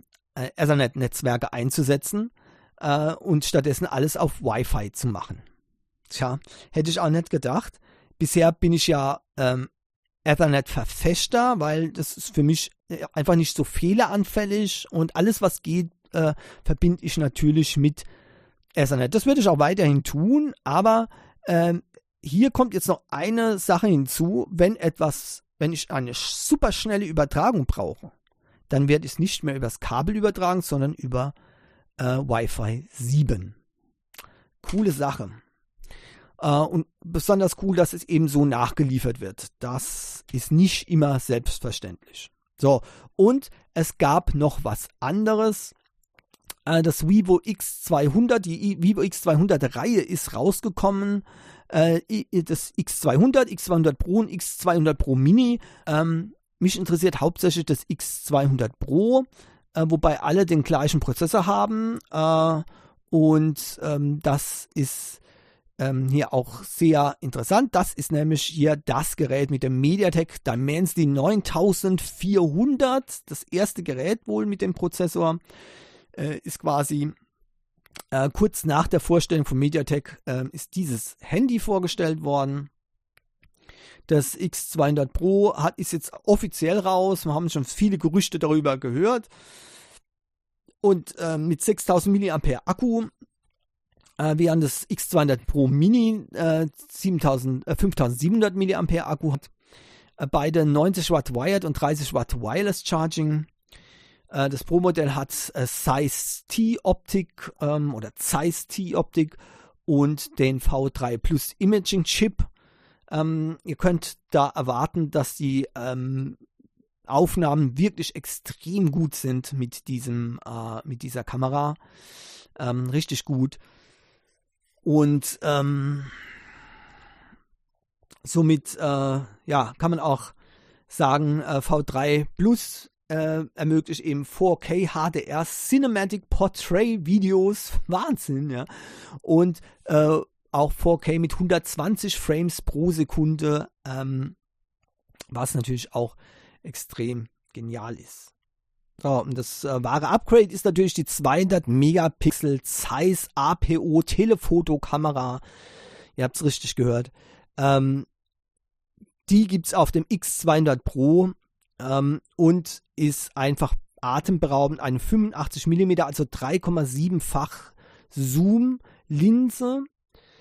A: einzusetzen und stattdessen alles auf Wi-Fi zu machen. Tja, hätte ich auch nicht gedacht. Bisher bin ich ja Ethernet-Verfechter, weil das ist für mich einfach nicht so fehleranfällig und alles, was geht, verbinde ich natürlich mit Ethernet. Das werde ich auch weiterhin tun, aber hier kommt jetzt noch eine Sache hinzu, wenn ich eine super schnelle Übertragung brauche, dann werde ich es nicht mehr übers Kabel übertragen, sondern über Wi-Fi 7. Coole Sache. Und besonders cool, dass es eben so nachgeliefert wird. Das ist nicht immer selbstverständlich. So, und es gab noch was anderes. Das Vivo X200, die Vivo X200-Reihe ist rausgekommen. Das X200, X200 Pro und X200 Pro Mini. Mich interessiert hauptsächlich das X200 Pro, wobei alle den gleichen Prozessor haben. Und das ist hier auch sehr interessant. Das ist nämlich hier das Gerät mit dem MediaTek Dimensity 9400. Das erste Gerät wohl mit dem Prozessor. Ist quasi kurz nach der Vorstellung von MediaTek ist dieses Handy vorgestellt worden. Das X200 Pro ist jetzt offiziell raus. Wir haben schon viele Gerüchte darüber gehört. Und mit 6000 mAh Akku, während das X200 Pro Mini 5700 mAh Akku hat. Beide 90 Watt Wired und 30 Watt Wireless Charging. Das Pro-Modell hat Zeiss T-Optik oder Zeiss T-Optik und den V3 Plus Imaging Chip. Ihr könnt da erwarten, dass die Aufnahmen wirklich extrem gut sind mit dieser Kamera. Richtig gut. Und somit kann man auch sagen, V3 Plus ermöglicht eben 4K HDR Cinematic Portrait Videos. Wahnsinn, ja. Und auch 4K mit 120 Frames pro Sekunde, was natürlich auch extrem genial ist. So, und das wahre Upgrade ist natürlich die 200 Megapixel Zeiss APO Telefotokamera. Ihr habt es richtig gehört. Die gibt es auf dem X200 Pro und ist einfach atemberaubend. Eine 85 mm, also 3,7-fach Zoom-Linse.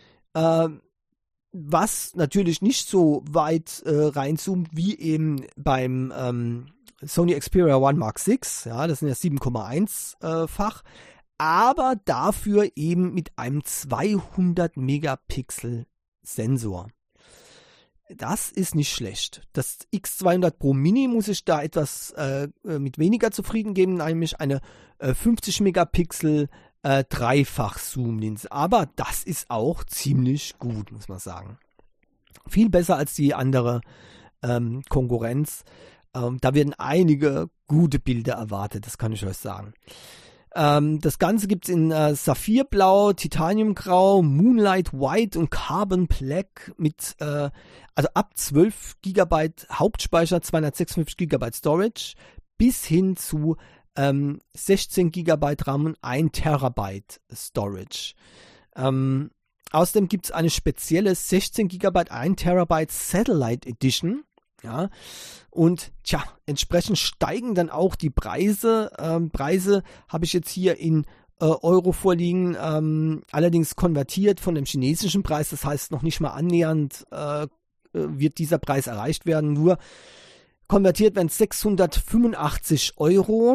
A: Was natürlich nicht so weit reinzoomt wie eben beim Sony Xperia One Mark VI, ja, das sind ja 7,1-fach, aber dafür eben mit einem 200 Megapixel Sensor. Das ist nicht schlecht. Das X200 Pro Mini muss ich da etwas mit weniger zufrieden geben, nämlich eine 50 Megapixel Dreifach-Zoom-Linse. Aber das ist auch ziemlich gut, muss man sagen. Viel besser als die andere Konkurrenz. Da werden einige gute Bilder erwartet, das kann ich euch sagen. Das Ganze gibt es in Saphirblau, Titaniumgrau, Moonlight White und Carbon Black mit also ab 12 GB Hauptspeicher, 256 GB Storage bis hin zu 16 GB RAM und 1 TB Storage. Außerdem gibt es eine spezielle 16 GB 1 TB Satellite Edition. Ja, und entsprechend steigen dann auch die Preise. Preise habe ich jetzt hier in Euro vorliegen, allerdings konvertiert von dem chinesischen Preis. Das heißt, noch nicht mal annähernd wird dieser Preis erreicht werden. Nur konvertiert werden 685 Euro.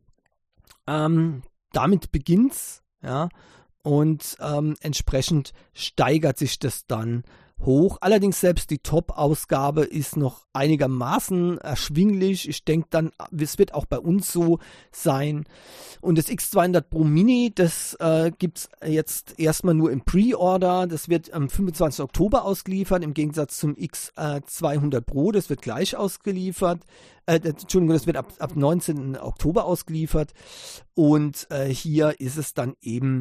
A: Damit beginnt's, ja, und entsprechend steigert sich das dann hoch. Allerdings selbst die Top-Ausgabe ist noch einigermaßen erschwinglich. Ich denke dann, es wird auch bei uns so sein. Und das X200 Pro Mini, das gibt es jetzt erstmal nur im Pre-Order. Das wird am 25. Oktober ausgeliefert, im Gegensatz zum X200 Pro. Das wird gleich ausgeliefert. Entschuldigung, das wird ab 19. Oktober ausgeliefert. Und hier ist es dann eben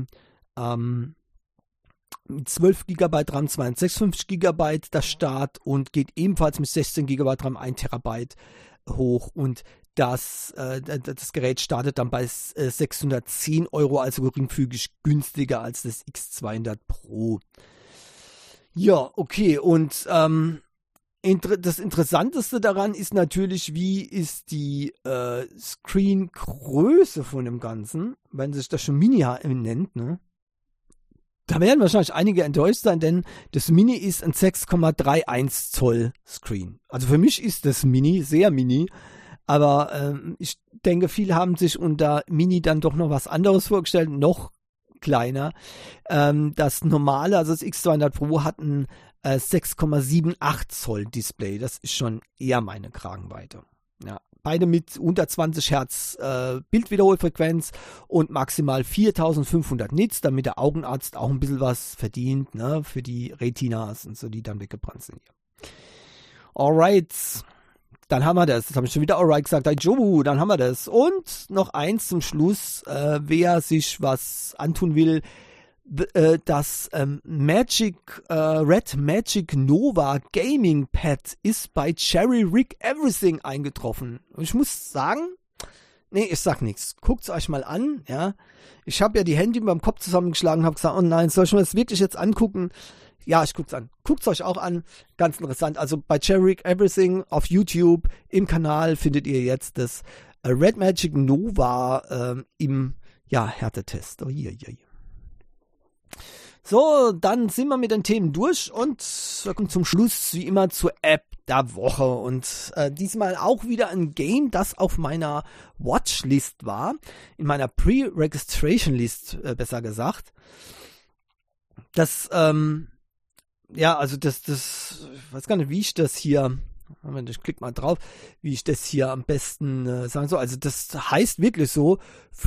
A: mit 12 GB RAM, 256 GB der Start und geht ebenfalls mit 16 GB RAM, 1 TB hoch und das Gerät startet dann bei 610 Euro, also geringfügig günstiger als das X200 Pro. Ja, okay, und das Interessanteste daran ist natürlich, wie ist die Screengröße von dem Ganzen, wenn sich das schon Mini nennt, ne? Da werden wahrscheinlich einige enttäuscht sein, denn das Mini ist ein 6,31 Zoll Screen. Also für mich ist das Mini, sehr Mini, aber ich denke, viele haben sich unter Mini dann doch noch was anderes vorgestellt, noch kleiner. Das normale, also das X200 Pro hat ein 6,78 Zoll Display. Das ist schon eher meine Kragenweite. Ja. Beide mit unter 20 Hertz Bildwiederholfrequenz und maximal 4500 Nits, damit der Augenarzt auch ein bisschen was verdient, ne, für die Retinas und so, die dann weggebrannt sind hier. Alright, dann haben wir das. Jetzt habe ich schon wieder alright gesagt. Jobu, dann haben wir das. Und noch eins zum Schluss, wer sich was antun will, das Red Magic Nova Gaming Pad ist bei Cherry Rig Everything eingetroffen. Und ich muss sagen, ich sag nichts. Guckt's euch mal an, ja. Ich habe ja die Hände über dem Kopf zusammengeschlagen und habe gesagt, oh nein, soll ich mir das wirklich jetzt angucken? Ja, ich guck's an. Guckt's euch auch an. Ganz interessant. Also bei Cherry Rig Everything auf YouTube im Kanal findet ihr jetzt das Red Magic Nova im Härtetest. Oh, je. So, dann sind wir mit den Themen durch und wir kommen zum Schluss wie immer zur App der Woche und diesmal auch wieder ein Game, das auf meiner Watchlist war, in meiner Pre-Registration List besser gesagt. das, ja, also das, ich weiß gar nicht, wie ich das hier, Moment, ich klicke mal drauf, wie ich das hier am besten sagen soll. Also das heißt wirklich so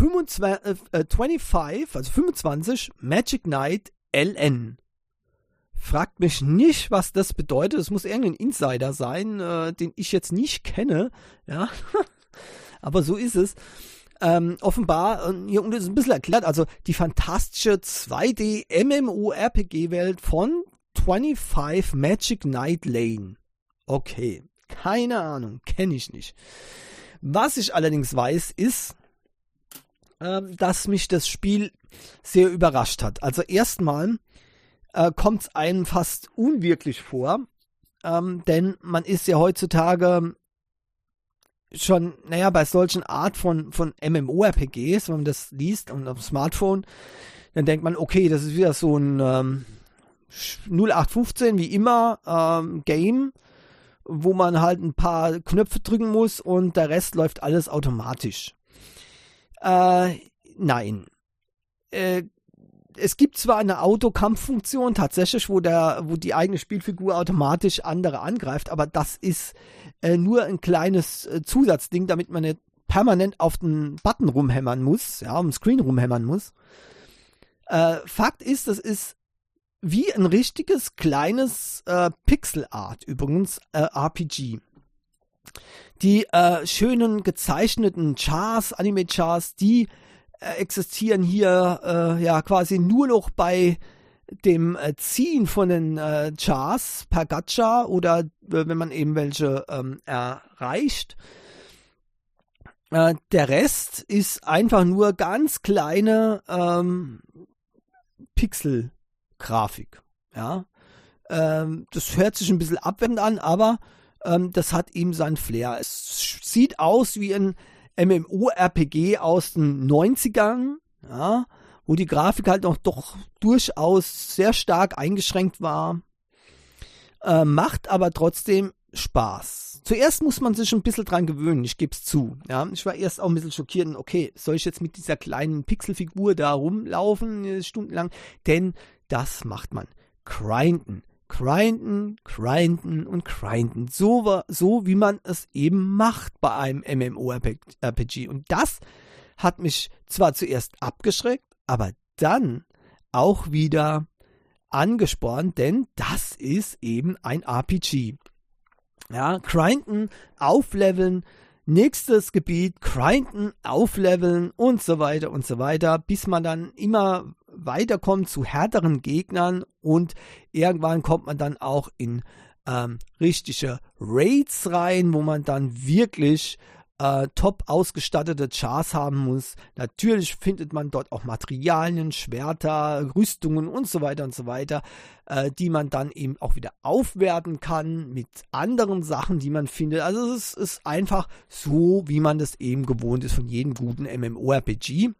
A: 25 Magic Knight LN. Fragt mich nicht, was das bedeutet. Es muss irgendein Insider sein, den ich jetzt nicht kenne. Ja, aber so ist es. Offenbar, hier unten ist ein bisschen erklärt, also die fantastische 2D MMORPG-Welt von 25 Magic Knight Lane. Okay, keine Ahnung, kenne ich nicht. Was ich allerdings weiß, ist, dass mich das Spiel sehr überrascht hat. Also erstmal kommt es einem fast unwirklich vor, denn man ist ja heutzutage schon, bei solchen Art von MMORPGs, wenn man das liest und auf dem Smartphone, dann denkt man, okay, das ist wieder so ein 0815 wie immer Game, wo man halt ein paar Knöpfe drücken muss und der Rest läuft alles automatisch. Nein. Es gibt zwar eine Autokampffunktion tatsächlich, wo die eigene Spielfigur automatisch andere angreift, aber das ist nur ein kleines Zusatzding, damit man nicht permanent auf den Button rumhämmern muss, ja, am Screen rumhämmern muss. Fakt ist, das ist wie ein richtiges kleines Pixel Art, übrigens RPG. Die schönen gezeichneten Chars, Anime-Chars, die existieren hier quasi nur noch bei dem Ziehen von den Chars per Gacha oder wenn man eben welche erreicht. Der Rest ist einfach nur ganz kleine Pixel-Grafik. Ja? Das hört sich ein bisschen abwertend an, aber das hat eben seinen Flair. Es sieht aus wie ein MMORPG aus den 90ern, ja, wo die Grafik halt noch doch durchaus sehr stark eingeschränkt war, macht aber trotzdem Spaß. Zuerst muss man sich ein bisschen dran gewöhnen, ich gebe es zu. Ja. Ich war erst auch ein bisschen schockiert, okay, soll ich jetzt mit dieser kleinen Pixelfigur da rumlaufen, stundenlang? Denn das macht man. Grinden. So wie man es eben macht bei einem MMORPG. Und das hat mich zwar zuerst abgeschreckt, aber dann auch wieder angespornt, denn das ist eben ein RPG. Ja, grinden, aufleveln, nächstes Gebiet, grinden, aufleveln und so weiter, bis man dann immer weiterkommt zu härteren Gegnern und irgendwann kommt man dann auch in richtige Raids rein, wo man dann wirklich top ausgestattete Chars haben muss. Natürlich findet man dort auch Materialien, Schwerter, Rüstungen und so weiter, die man dann eben auch wieder aufwerten kann mit anderen Sachen, die man findet. Also es ist einfach so, wie man das eben gewohnt ist von jedem guten MMORPG.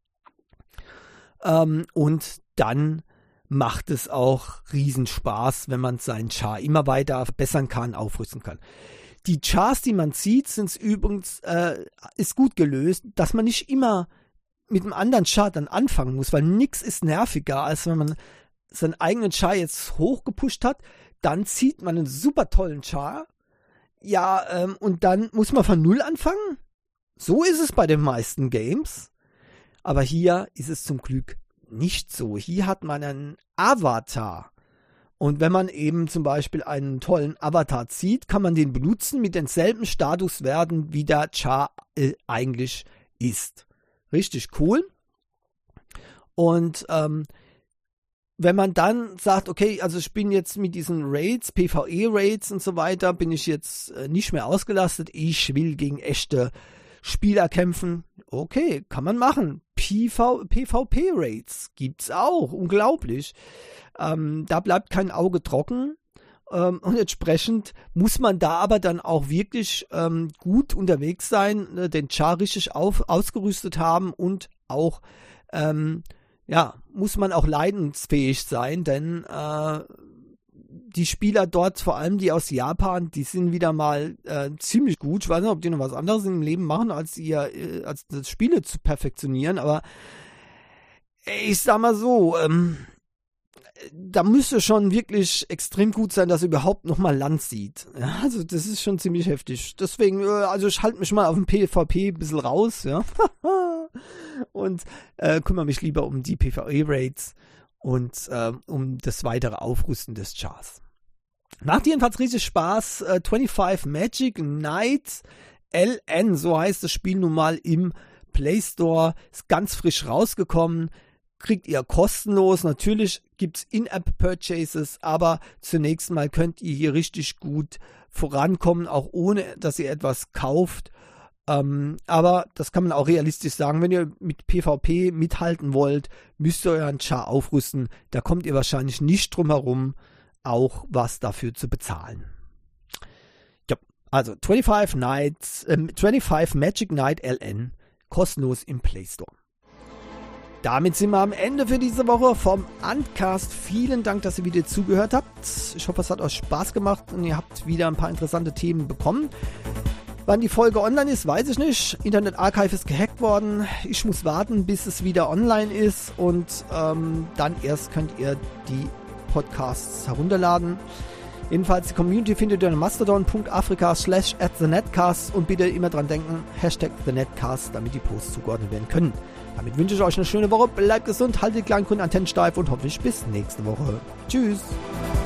A: Und dann macht es auch Riesenspaß, wenn man seinen Char immer weiter verbessern kann, aufrüsten kann. Die Chars, die man zieht, sind übrigens, ist gut gelöst, dass man nicht immer mit einem anderen Char dann anfangen muss, weil nichts ist nerviger, als wenn man seinen eigenen Char jetzt hochgepusht hat, dann zieht man einen super tollen Char, ja, und dann muss man von Null anfangen. So ist es bei den meisten Games. Aber hier ist es zum Glück nicht so. Hier hat man einen Avatar. Und wenn man eben zum Beispiel einen tollen Avatar zieht, kann man den benutzen mit denselben Statuswerten, wie der Char eigentlich ist. Richtig cool. Und wenn man dann sagt, okay, also ich bin jetzt mit diesen Raids, PvE-Raids und so weiter, bin ich jetzt nicht mehr ausgelastet. Ich will gegen echte Spieler kämpfen. Okay, kann man machen. PvP-Raids gibt's auch. Unglaublich. Da bleibt kein Auge trocken. Und entsprechend muss man da aber dann auch wirklich gut unterwegs sein, den Char richtig ausgerüstet haben und auch muss man auch leidensfähig sein, denn die Spieler dort, vor allem die aus Japan, die sind wieder mal ziemlich gut. Ich weiß nicht, ob die noch was anderes im Leben machen, als das Spiele zu perfektionieren, aber ich sag mal so, da müsste schon wirklich extrem gut sein, dass er überhaupt nochmal Land sieht. Ja, also das ist schon ziemlich heftig. Deswegen, also ich halte mich mal auf dem PvP ein bisschen raus, ja. Und kümmere mich lieber um die PvE-Raids und um das weitere Aufrüsten des Chars. Macht jedenfalls riesig Spaß. 25 Magic Knight LN, so heißt das Spiel nun mal im Play Store. Ist ganz frisch rausgekommen. Kriegt ihr kostenlos. Natürlich gibt es In-App-Purchases, aber zunächst mal könnt ihr hier richtig gut vorankommen, auch ohne, dass ihr etwas kauft. Aber das kann man auch realistisch sagen, wenn ihr mit PvP mithalten wollt, müsst ihr euren Char aufrüsten. Da kommt ihr wahrscheinlich nicht drum herum, auch was dafür zu bezahlen. Ja, also 25 Magic Knight LN kostenlos im Play Store. Damit sind wir am Ende für diese Woche vom Uncast. Vielen Dank, dass ihr wieder zugehört habt. Ich hoffe, es hat euch Spaß gemacht und ihr habt wieder ein paar interessante Themen bekommen. Wann die Folge online ist, weiß ich nicht. Internet Archive ist gehackt worden. Ich muss warten, bis es wieder online ist und dann erst könnt ihr die Podcasts herunterladen. Jedenfalls die Community findet ihr unter mastodon.africa/@thenetcast und bitte immer dran denken, #thenetcast, damit die Posts zugeordnet werden können. Damit wünsche ich euch eine schöne Woche, bleibt gesund, haltet die kleinen Kunden Antennen steif und hoffentlich bis nächste Woche. Tschüss!